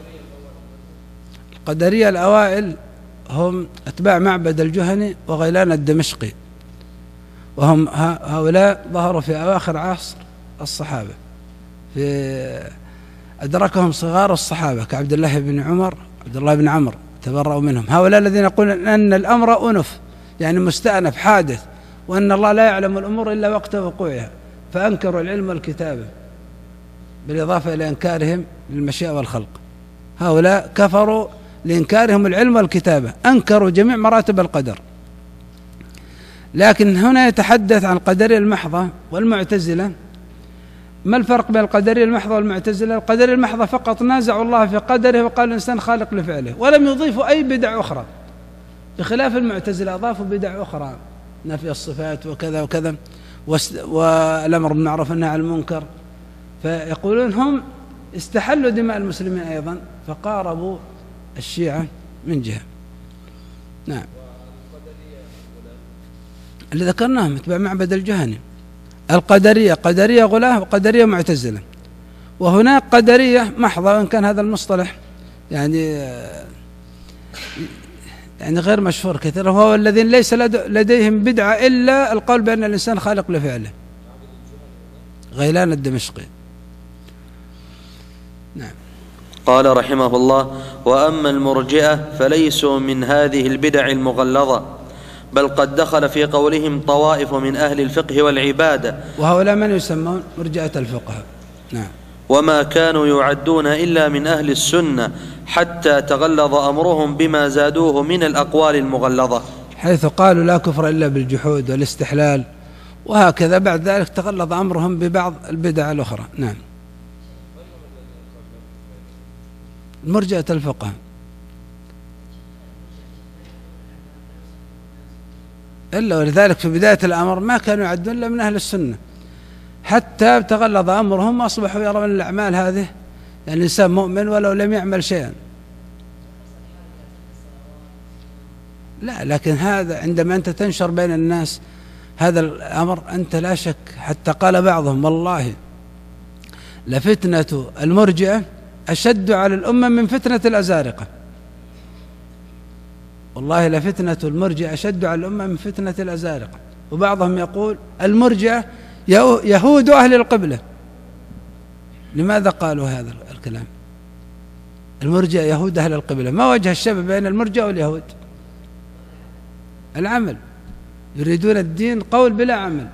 القدرية الأوائل هم أتباع معبد الجهني وغيلان الدمشقي، وهم هؤلاء ظهروا في أواخر عصر الصحابة، في أدركهم صغار الصحابة كعبد الله بن عمر عبد الله بن عمرو تبرأوا منهم. هؤلاء الذين يقولون أن الأمر أنف، يعني مستأنف حادث، وأن الله لا يعلم الأمور إلا وقت وقوعها، فأنكروا العلم والكتابة بالإضافة إلى إنكارهم للمشيئة والخلق. هؤلاء كفروا لإنكارهم العلم والكتابة، أنكروا جميع مراتب القدر. لكن هنا يتحدث عن القدرية المحضة والمعتزلة. ما الفرق بين القدرية المحضة والمعتزلة؟ القدرية المحضة فقط نازعوا الله في قدره وقال الإنسان خالق لفعله، ولم يضيفوا أي بدع أخرى، بخلاف المعتزلة أضافوا بدع أخرى، نفي الصفات وكذا وكذا، والأمر بالمعروف والنهي عن المنكر. فيقولون هم استحلوا دماء المسلمين أيضا، فقاربوا الشيعة من جهة. نعم. اللي ذكرناهم اتباع معبد الجهني. القدرية قدرية غلاة وقدرية معتزلة، وهناك قدرية محضة، وإن كان هذا المصطلح يعني يعني غير مشهور كثيرا، وهو الذين ليس لديهم بدعة إلا القول بأن الإنسان خالق لفعله، غيلان الدمشقي. نعم. قال رحمه الله: وأما المرجئة فليسوا من هذه البدع المغلظة، بل قد دخل في قولهم طوائف من أهل الفقه والعبادة. وهؤلاء من يسمون مرجئة الفقهاء. نعم. وما كانوا يعدون إلا من أهل السنة، حتى تغلظ أمرهم بما زادوه من الأقوال المغلظة، حيث قالوا لا كفر إلا بالجحود والاستحلال، وهكذا بعد ذلك تغلظ أمرهم ببعض البدع الأخرى. نعم. مرجئة الفقهاء إلا ولذلك في بداية الأمر ما كانوا يعدون إلا من أهل السنة، حتى تغلظ أمرهم وأصبحوا يرون الأعمال هذه يعني الإنسان مؤمن ولو لم يعمل شيئا. لا، لكن هذا عندما أنت تنشر بين الناس هذا الأمر أنت لا شك، حتى قال بعضهم: والله لفتنة المرجئة أشد على الأمة من فتنة الأزارقة. والله لفتنة المرجئة أشد على الأمة من فتنة الأزارقة. وبعضهم يقول المرجئة يهود أهل القبلة. لماذا قالوا هذا الكلام؟ المرجئة يهود أهل القبلة. ما وجه الشبه بين المرجئة واليهود؟ العمل، يريدون الدين قول بلا عمل،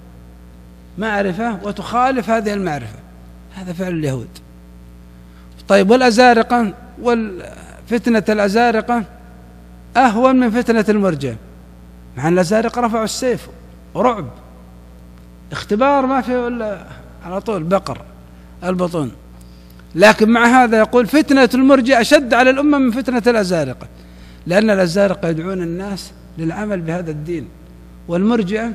معرفة وتخالف هذه المعرفة، هذا فعل اليهود. طيب والأزارقة والفتنة الأزارقة أهون من فتنة المرجئة، مع أن الأزارقة رفعوا السيف ورعب، اختبار ما فيه إلا على طول بقر البطون، لكن مع هذا يقول فتنة المرجئة أشد على الأمة من فتنة الأزارقة، لأن الأزارقة يدعون الناس للعمل بهذا الدين، والمرجئة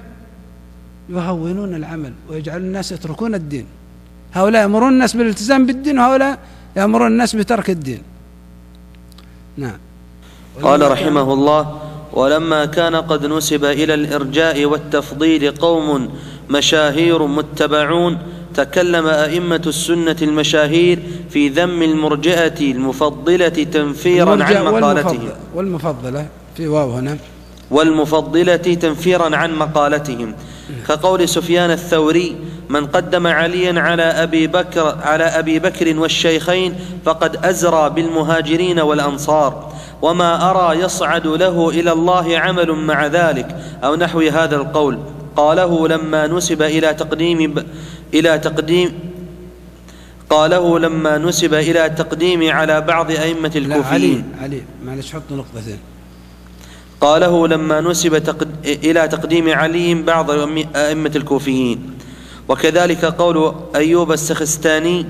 يهونون العمل ويجعلون الناس يتركون الدين. هؤلاء يأمرون الناس بالالتزام بالدين، وهؤلاء يأمرون الناس بترك الدين. نعم. قال رحمه الله: ولما كان قد نسب إلى الإرجاء والتفضيل قوم مشاهير متبعون، تكلم أئمة السنة المشاهير في ذم المرجئة المفضلة تنفيرا عن مقالتهم. والمفضلة في واو هنا، والمفضلة تنفيرا عن مقالتهم، كقول سفيان الثوري: من قدم عليا على أبي بكر على أبي بكر والشيخين فقد أزرى بالمهاجرين والأنصار، وما أرى يصعد له إلى الله عمل مع ذلك، أو نحو هذا القول. قاله لما نسب إلى تقديم ب... إلى تقديم قاله لما نسب إلى تقديم على بعض أئمة الكوفيين. علي علي معلش حط نقطتين. قاله لما نسب تقد... إلى تقديم علي بعض أئمة الكوفيين. وكذلك قول أيوب السخستاني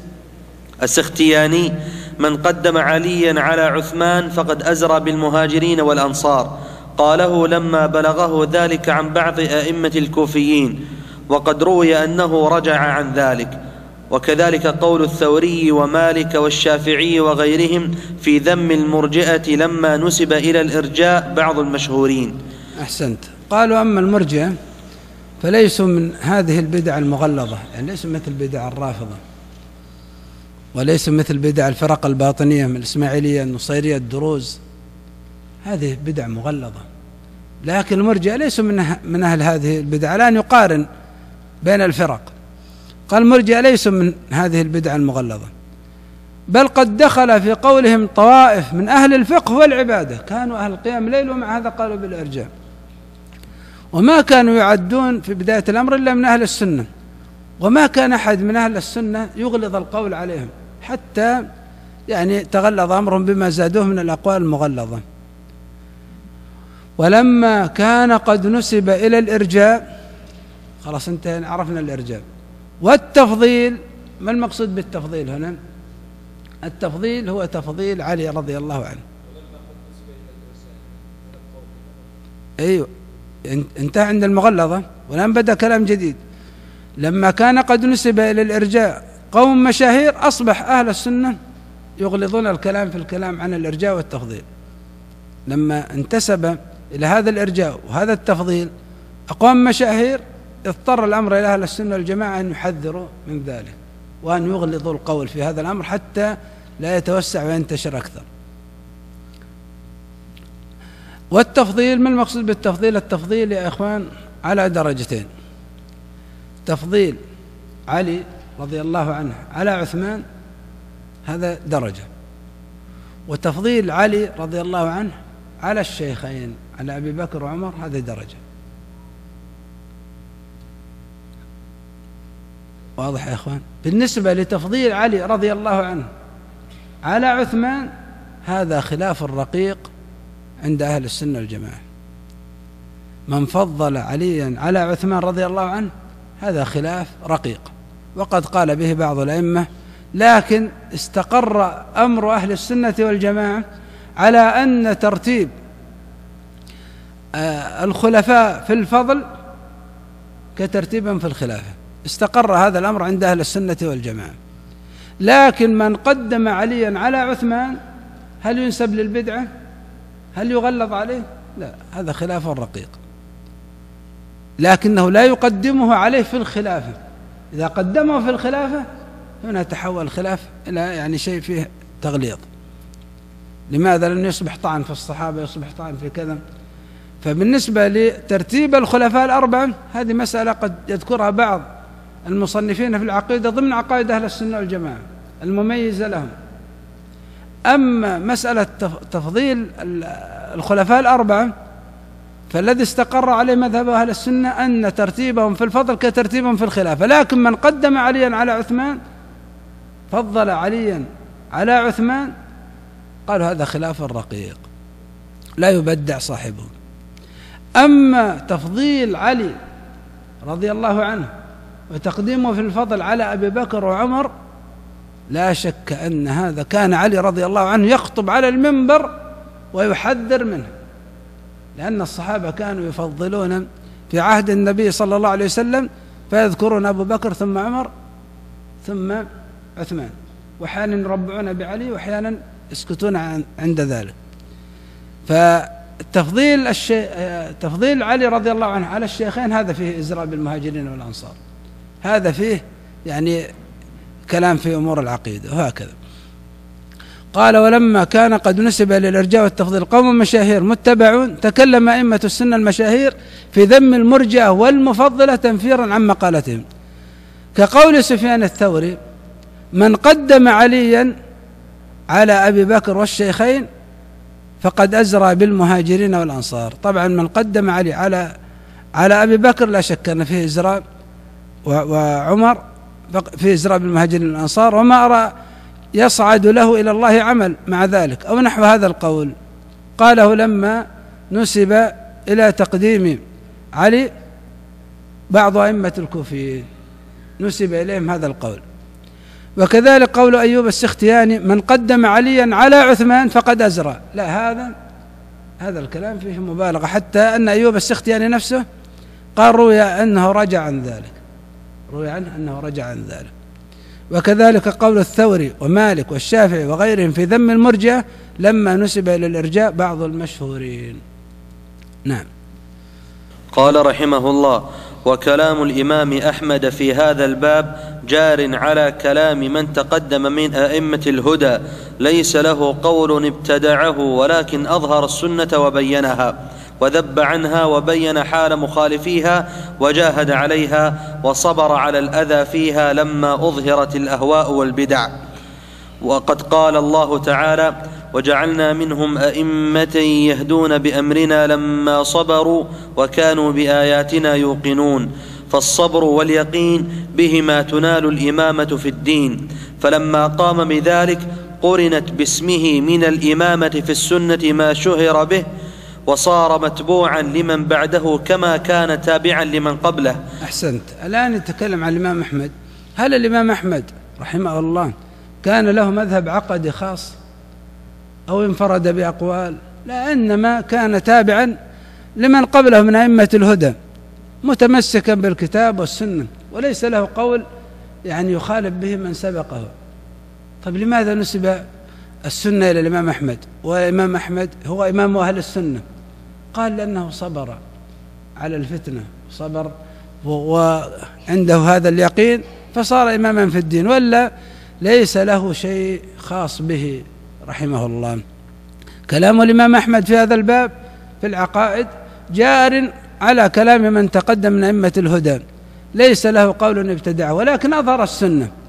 السختياني: من قدم عليا على عثمان فقد أزرى بالمهاجرين والأنصار. قاله لما بلغه ذلك عن بعض أئمة الكوفيين، وقد روي أنه رجع عن ذلك. وكذلك قول الثوري ومالك والشافعي وغيرهم في ذم المرجئة لما نسب إلى الإرجاء بعض المشهورين. أحسنت. قالوا أما المرجئة فليسوا من هذه البدع المغلظة، يعني ليسوا مثل بدع الرافضة، وليسوا مثل بدع الفرق الباطنية من الإسماعيلية النصيرية الدروز، هذه بدع مغلظة. لكن المرجئة ليسوا من من أهل هذه البدع. الآن يقارن بين الفرق، قال المرجئة ليسوا من هذه البدع المغلظة، بل قد دخل في قولهم طوائف من أهل الفقه والعبادة، كانوا أهل قيام الليل ومع هذا قالوا بالإرجاء، وما كانوا يعدون في بداية الأمر إلا من أهل السنة، وما كان أحد من أهل السنة يغلظ القول عليهم، حتى يعني تغلظ أمرهم بما زادوه من الأقوال المغلظة. ولما كان قد نسب إلى الإرجاء، خلاص انتهينا عرفنا الإرجاء والتفضيل. ما المقصود بالتفضيل هنا؟ التفضيل هو تفضيل علي رضي الله عنه. أيوه، انتهى عند المغلظة، والآن بدأ كلام جديد. لما كان قد نسب إلى الإرجاء قوم مشاهير، أصبح أهل السنة يغلظون الكلام في الكلام عن الإرجاء والتفضيل. لما انتسب إلى هذا الإرجاء وهذا التفضيل أقوام مشاهير، اضطر الأمر إلى أهل السنة والجماعة أن يحذروا من ذلك، وأن يغلظوا القول في هذا الأمر حتى لا يتوسع وينتشر أكثر. والتفضيل، ما المقصود بالتفضيل؟ التفضيل يا إخوان على درجتين: تفضيل علي رضي الله عنه على عثمان، هذا درجة. وتفضيل علي رضي الله عنه على الشيخين على أبي بكر وعمر هذا درجة. واضح يا إخوان؟ بالنسبة لتفضيل علي رضي الله عنه على عثمان هذا خلاف الرقيق عند أهل السنة والجماعة. من فضل عليا على عثمان رضي الله عنه هذا خلاف رقيق، وقد قال به بعض الأئمة، لكن استقر أمر أهل السنة والجماعة على أن ترتيب الخلفاء في الفضل كترتيبهم في الخلافة. استقر هذا الأمر عند أهل السنة والجماعة. لكن من قدم عليا على عثمان هل ينسب للبدعة؟ هل يغلظ عليه؟ لا، هذا خلاف رقيق، لكنه لا يقدمه عليه في الخلافة. إذا قدمه في الخلافة هنا تحول الخلاف إلى يعني شيء فيه تغليظ. لماذا؟ لأنه يصبح طعن في الصحابة، يصبح طعن في كذا. فبالنسبة لترتيب الخلفاء الأربعة هذه مسألة قد يذكرها بعض المصنفين في العقيدة ضمن عقائد أهل السنة والجماعة المميزة لهم. أما مسألة تفضيل الخلفاء الأربعة فالذي استقر عليه مذهب أهل السنة أن ترتيبهم في الفضل كترتيبهم في الخلافة. لكن من قدم عليا على عثمان، فضل عليا على عثمان، قالوا هذا خلاف الرقيق لا يبدع صاحبه. أما تفضيل علي رضي الله عنه وتقديمه في الفضل على أبي بكر وعمر، لا شك أن هذا كان علي رضي الله عنه يخطب على المنبر ويحذر منه، لأن الصحابة كانوا يفضلون في عهد النبي صلى الله عليه وسلم فيذكرون أبو بكر ثم عمر ثم عثمان، وأحيانا يربعون بعلي وأحيانا يسكتون عند ذلك. فتفضيل الشي... تفضيل علي رضي الله عنه على الشيخين هذا فيه إزراء بالمهاجرين والأنصار، هذا فيه يعني كلام في أمور العقيدة وهكذا. قال: ولما كان قد نسب للإرجاء والتفضيل قوم مشاهير متبعون، تكلم أئمة السنة المشاهير في ذم المرجئة والمفضلة تنفيرا عن مقالتهم، كقول سفيان الثوري: من قدم عليا على أبي بكر والشيخين فقد أزرى بالمهاجرين والأنصار. طبعا من قدم علي على على أبي بكر لا شك أن فيه إزراء، وعمر فيه إزراء بالمهاجرين والأنصار، وما أرى يصعد له إلى الله عمل مع ذلك، أو نحو هذا القول قاله لما نسب إلى تقديم علي بعض أئمة الكوفيين، نسب إليهم هذا القول. وكذلك قول أيوب السختياني: من قدم عليا على عثمان فقد أزرى. لا، هذا هذا الكلام فيه مبالغة، حتى أن أيوب السختياني نفسه قال روي أنه رجع عن ذلك، روي عنه أنه رجع عن ذلك. وكذلك قول الثوري ومالك والشافعي وغيرهم في ذم المرجئة لما نسب إلى الإرجاء بعض المشهورين. نعم. قال رحمه الله: وكلام الإمام أحمد في هذا الباب جار على كلام من تقدم من أئمة الهدى، ليس له قول ابتدعه، ولكن أظهر السنة وبينها وذب عنها وبين حال مخالفيها وجاهد عليها وصبر على الأذى فيها لما أظهرت الأهواء والبدع. وقد قال الله تعالى: وجعلنا منهم أئمة يهدون بأمرنا لما صبروا وكانوا بآياتنا يوقنون. فالصبر واليقين بهما تنال الإمامة في الدين، فلما قام بذلك قرنت باسمه من الإمامة في السنة ما شهر به، وصار متبوعا لمن بعده كما كان تابعا لمن قبله. أحسنت. الآن نتكلم عن الإمام أحمد. هل الإمام أحمد رحمه الله كان له مذهب عقدي خاص أو انفرد بأقوال؟ لا، إنما كان تابعا لمن قبله من أئمة الهدى، متمسكا بالكتاب والسنة، وليس له قول يعني يخالف به من سبقه. طيب لماذا نسب السنة إلى الإمام أحمد والإمام أحمد هو إمام أهل السنة؟ قال لأنه صبر على الفتنة، صبر وعنده هذا اليقين فصار إماما في الدين، ولا ليس له شيء خاص به رحمه الله. كلام الإمام أحمد في هذا الباب في العقائد جار على كلام من تقدم من أئمة الهدى، ليس له قول ابتدعه، ولكن أظهر السنة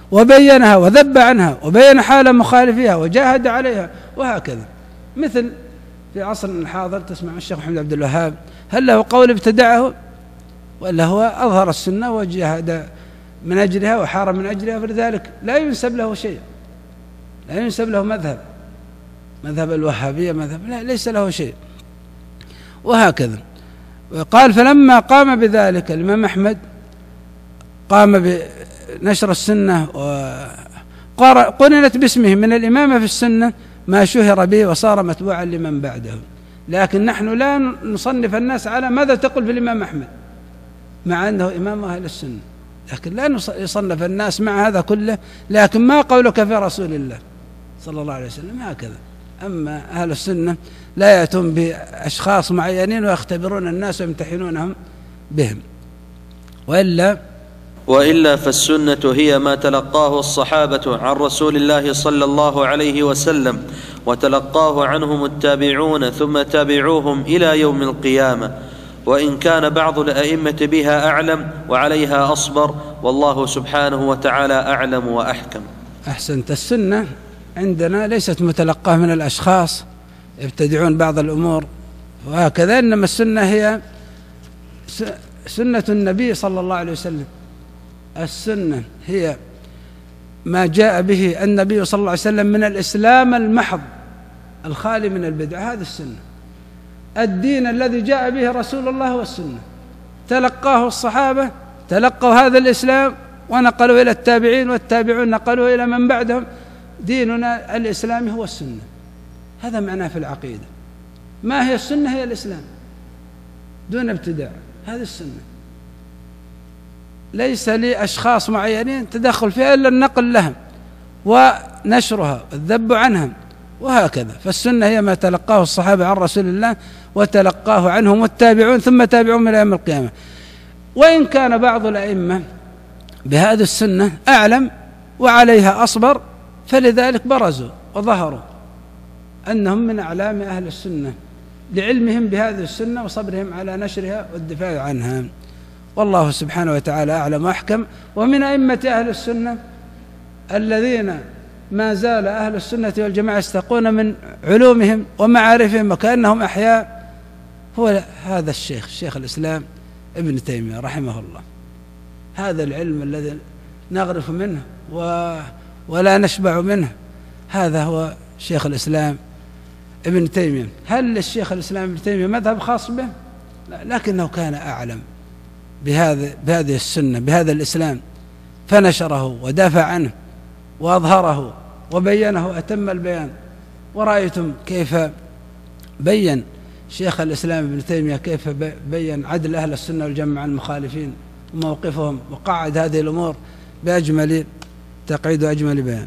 وبينها وذب عنها وبين حال مخالفيها وجاهد عليها، وهكذا. مثل في عصرنا الحاضر تسمع الشيخ محمد عبد الوهاب، هل له قول ابتدعه ولا هو أظهر السنة وجاهد من أجلها وحارب من أجلها؟ فلذلك لا ينسب له شيء، لا ينسب له مذهب مذهب الوهابية، مذهب لا، ليس له شيء. وهكذا قال: فلما قام بذلك الإمام أحمد قام بنشر السنة وقرنت باسمه من الإمامة في السنة ما شهر به وصار متبوعا لمن بعده. لكن نحن لا نصنف الناس على ماذا تقول في الإمام أحمد مع أنه إمام أهل السنة، لكن لا يصنف الناس مع هذا كله، لكن ما قولك في رسول الله صلى الله عليه وسلم، هكذا. أما أهل السنة لا يأتون بأشخاص معينين ويختبرون الناس ويمتحنونهم بهم. وإلا وإلا فالسنة هي ما تلقاه الصحابة عن رسول الله صلى الله عليه وسلم وتلقاه عنهم التابعون ثم تابعوهم إلى يوم القيامة، وإن كان بعض الأئمة بها أعلم وعليها أصبر، والله سبحانه وتعالى أعلم وأحكم. أحسنت. السنة عندنا ليست متلقاه من الأشخاص يبتدعون بعض الأمور وهكذا، إنما السنة هي سنة النبي صلى الله عليه وسلم. السنة هي ما جاء به النبي صلى الله عليه وسلم من الإسلام المحض الخالي من البدع، هذا السنة. الدين الذي جاء به رسول الله والسنة تلقاه الصحابة، تلقوا هذا الإسلام ونقلوا إلى التابعين، والتابعون نقلوا إلى من بعدهم. ديننا الإسلامي هو السنة، هذا معناه في العقيدة. ما هي السنة؟ هي الإسلام دون ابتداع، هذه السنة. ليس لأشخاص معينين تدخل فيها إلا النقل لهم ونشرها والذب عنهم وهكذا. فالسنة هي ما تلقاه الصحابة عن رسول الله وتلقاه عنهم والتابعون ثم تابعون إلى يوم القيامة. وإن كان بعض الأئمة بهذه السنة أعلم وعليها أصبر، فلذلك برزوا وظهروا أنهم من أعلام أهل السنة لعلمهم بهذه السنة وصبرهم على نشرها والدفاع عنها. والله سبحانه وتعالى أعلم وأحكم. ومن أئمة أهل السنة الذين ما زال أهل السنة والجماعة يستقون من علومهم ومعارفهم وكأنهم أحياء هو هذا الشيخ شيخ الإسلام ابن تيمية رحمه الله. هذا العلم الذي نغرف منه و ولا نشبع منه، هذا هو شيخ الإسلام ابن تيمية. هل للشيخ الإسلام ابن تيمية مذهب خاص به؟ لا، لكنه كان أعلم بهذا بهذه السنة بهذا الإسلام فنشره ودافع عنه وأظهره وبينه أتم البيان. ورأيتم كيف بين شيخ الإسلام ابن تيمية كيف بين عدل أهل السنة والجماعة عن المخالفين وموقفهم، وقعد هذه الأمور بأجمل تقعيد وأجمل بيان.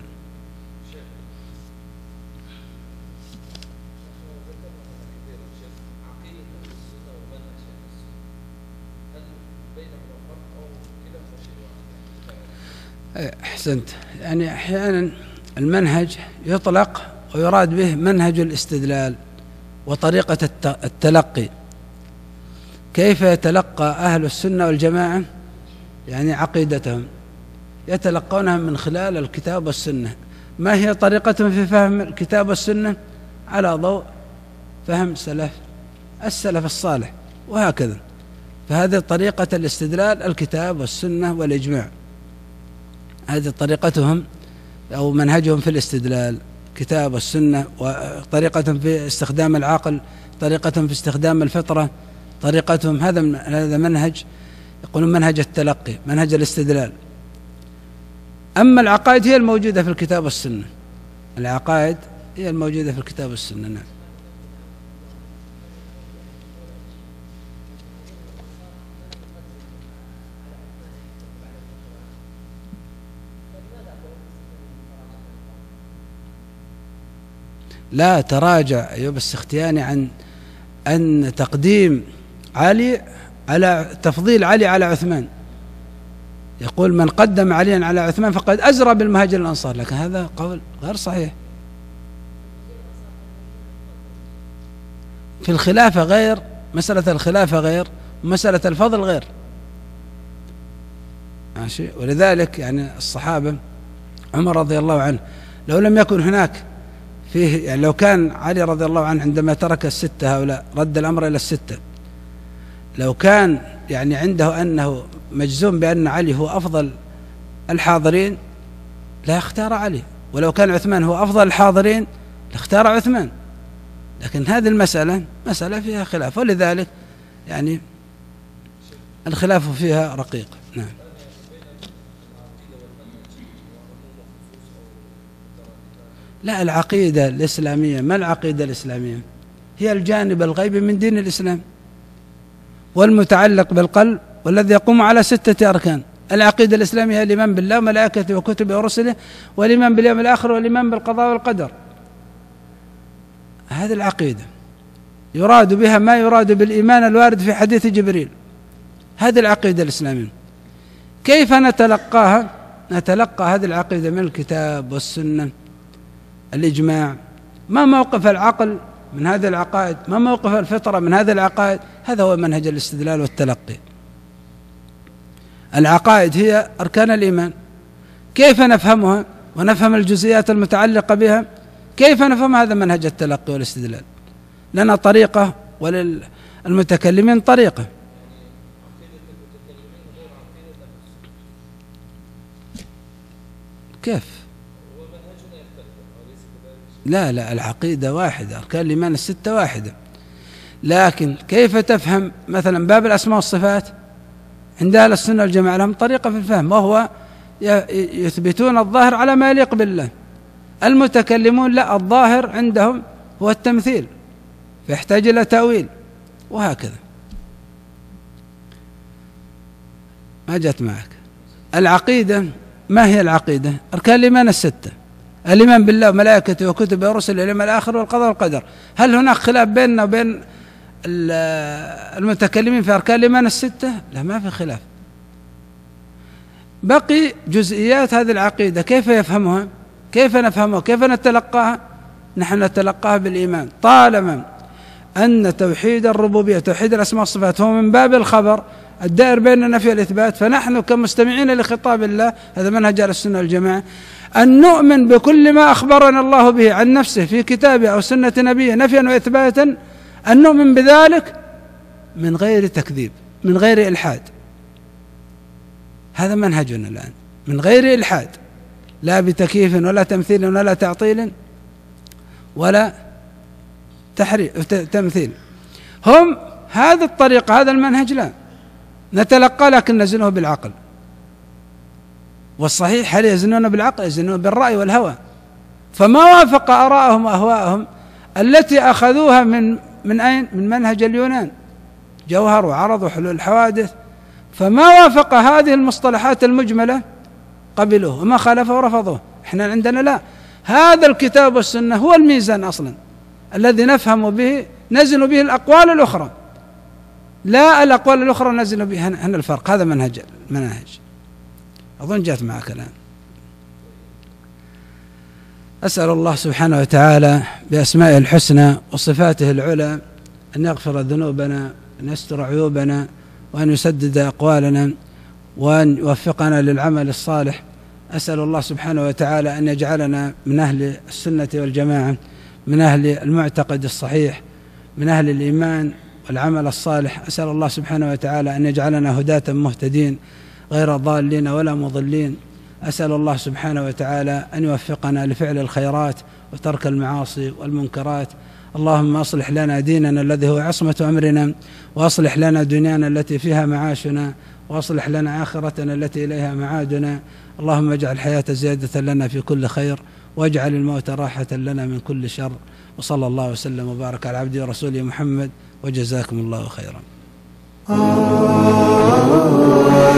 أحسنت. يعني أحيانا المنهج يطلق ويراد به منهج الاستدلال وطريقة التلقي. كيف يتلقى أهل السنة والجماعة يعني عقيدتهم؟ يتلقونها من خلال الكتاب والسنة. ما هي طريقتهم في فهم الكتاب والسنة؟ على ضوء فهم سلف السلف الصالح وهكذا. فهذه طريقة الاستدلال، الكتاب والسنة والإجماع، هذه طريقتهم أو منهجهم في الاستدلال، كتاب والسنة. وطريقتهم في استخدام العقل، طريقتهم في استخدام الفطرة، طريقتهم هذا هذا منهج يقولون منهج التلقي، منهج الاستدلال. أما العقائد هي الموجودة في الكتاب والسنة، العقائد هي الموجودة في الكتاب والسنة. نعم. لا تراجع أيوب السختياني عن أن تقديم علي على تفضيل علي على عثمان، يقول من قدم عليا على عثمان فقد أزرى بالمهاجر الأنصار، لكن هذا قول غير صحيح. في الخلافة غير، مسألة الخلافة غير، ومسألة الفضل غير، ماشي. ولذلك يعني الصحابة عمر رضي الله عنه لو لم يكن هناك فيه، يعني لو كان علي رضي الله عنه عندما ترك الستة هؤلاء رد الأمر إلى الستة، لو كان يعني عنده أنه مجزوم بأن علي هو أفضل الحاضرين لا اختار علي، ولو كان عثمان هو أفضل الحاضرين لاختار عثمان. لكن هذه المسألة مسألة فيها خلاف، ولذلك يعني الخلاف فيها رقيق. نعم. لا، العقيدة الإسلامية ما العقيدة الإسلامية؟ هي الجانب الغيبي من دين الإسلام والمتعلق بالقلب والذي يقوم على ستة أركان. العقيدة الإسلامية هي الإيمان بالله وملائكته وكتبه ورسله والإيمان باليوم الآخر والإيمان بالقضاء والقدر. هذه العقيدة يراد بها ما يراد بالإيمان الوارد في حديث جبريل. هذه العقيدة الإسلامية. كيف نتلقاها؟ نتلقى هذه العقيدة من الكتاب والسنة، الإجماع. ما موقف العقل من هذه العقائد؟ ما موقف الفطرة من هذه العقائد؟ هذا هو منهج الاستدلال والتلقي. العقائد هي أركان الإيمان. كيف نفهمها ونفهم الجزئيات المتعلقة بها؟ كيف نفهم؟ هذا منهج التلقي والاستدلال. لنا طريقة وللمتكلمين طريقة. كيف؟ لا لا، العقيدة واحدة، أركان الإيمان الستة واحدة، لكن كيف تفهم مثلا باب الأسماء والصفات؟ عند أهل السنة والجماعة لهم طريقة في الفهم، وهو يثبتون الظاهر على ما يليق بالله. المتكلمون لا، الظاهر عندهم هو التمثيل فيحتاج إلى تأويل، وهكذا. ما جت معك العقيدة؟ ما هي العقيدة؟ أركان الإيمان الستة: الإيمان بالله وملائكته وكتبه ورسله واليوم الآخر والقضاء والقدر. هل هناك خلاف بيننا وبين المتكلمين في أركان الإيمان الستة؟ لا، ما في خلاف. بقي جزئيات هذه العقيدة، كيف يفهمها؟ كيف نفهمها؟ كيف نتلقاها؟ نحن نتلقاها بالإيمان. طالما أن توحيد الربوبية توحيد الأسماء والصفات هو من باب الخبر الدائر بين النفي والإثبات، فنحن كمستمعين لخطاب الله، هذا منهج أهل السنة والجماعة، أن نؤمن بكل ما أخبرنا الله به عن نفسه في كتابه أو سنة نبيه نفيا وإثباتا، أن نؤمن بذلك من غير تكذيب، من غير إلحاد. هذا منهجنا الآن، من غير إلحاد، لا بتكييف ولا تمثيل ولا تعطيل ولا تحريف تمثيل. هم هذه الطريقة، هذا المنهج لا نتلقى، لكن نزنه بالعقل. والصحيح هل يزنون بالعقل؟ يزنون بالرأي والهوى. فما وافق آراءهم وأهواءهم التي أخذوها من من أين؟ من منهج اليونان، جوهر وعرض وحلول الحوادث. فما وافق هذه المصطلحات المجملة قبلوه، وما خالفه ورفضوه. احنا عندنا لا، هذا الكتاب والسنة هو الميزان أصلا الذي نفهم به، نزن به الأقوال الأخرى، لا الأقوال الأخرى نزن به. هنا الفرق، هذا منهج المناهج. أظن جاءت معك الآن. أسأل الله سبحانه وتعالى بأسمائه الحسنى وصفاته العلى أن يغفر ذنوبنا، أن يستر عيوبنا، وأن يسدد أقوالنا، وأن يوفقنا للعمل الصالح. أسأل الله سبحانه وتعالى أن يجعلنا من أهل السنة والجماعة، من أهل المعتقد الصحيح، من أهل الإيمان والعمل الصالح. أسأل الله سبحانه وتعالى أن يجعلنا هداة مهتدين غير ضالين ولا مضلين. أسأل الله سبحانه وتعالى أن يوفقنا لفعل الخيرات وترك المعاصي والمنكرات. اللهم أصلح لنا ديننا الذي هو عصمة أمرنا، وأصلح لنا دنيانا التي فيها معاشنا، وأصلح لنا آخرتنا التي إليها معادنا. اللهم اجعل الحياة زيادة لنا في كل خير، واجعل الموت راحة لنا من كل شر. وصلى الله وسلم وبارك على عبده ورسوله محمد، وجزاكم الله خيرا.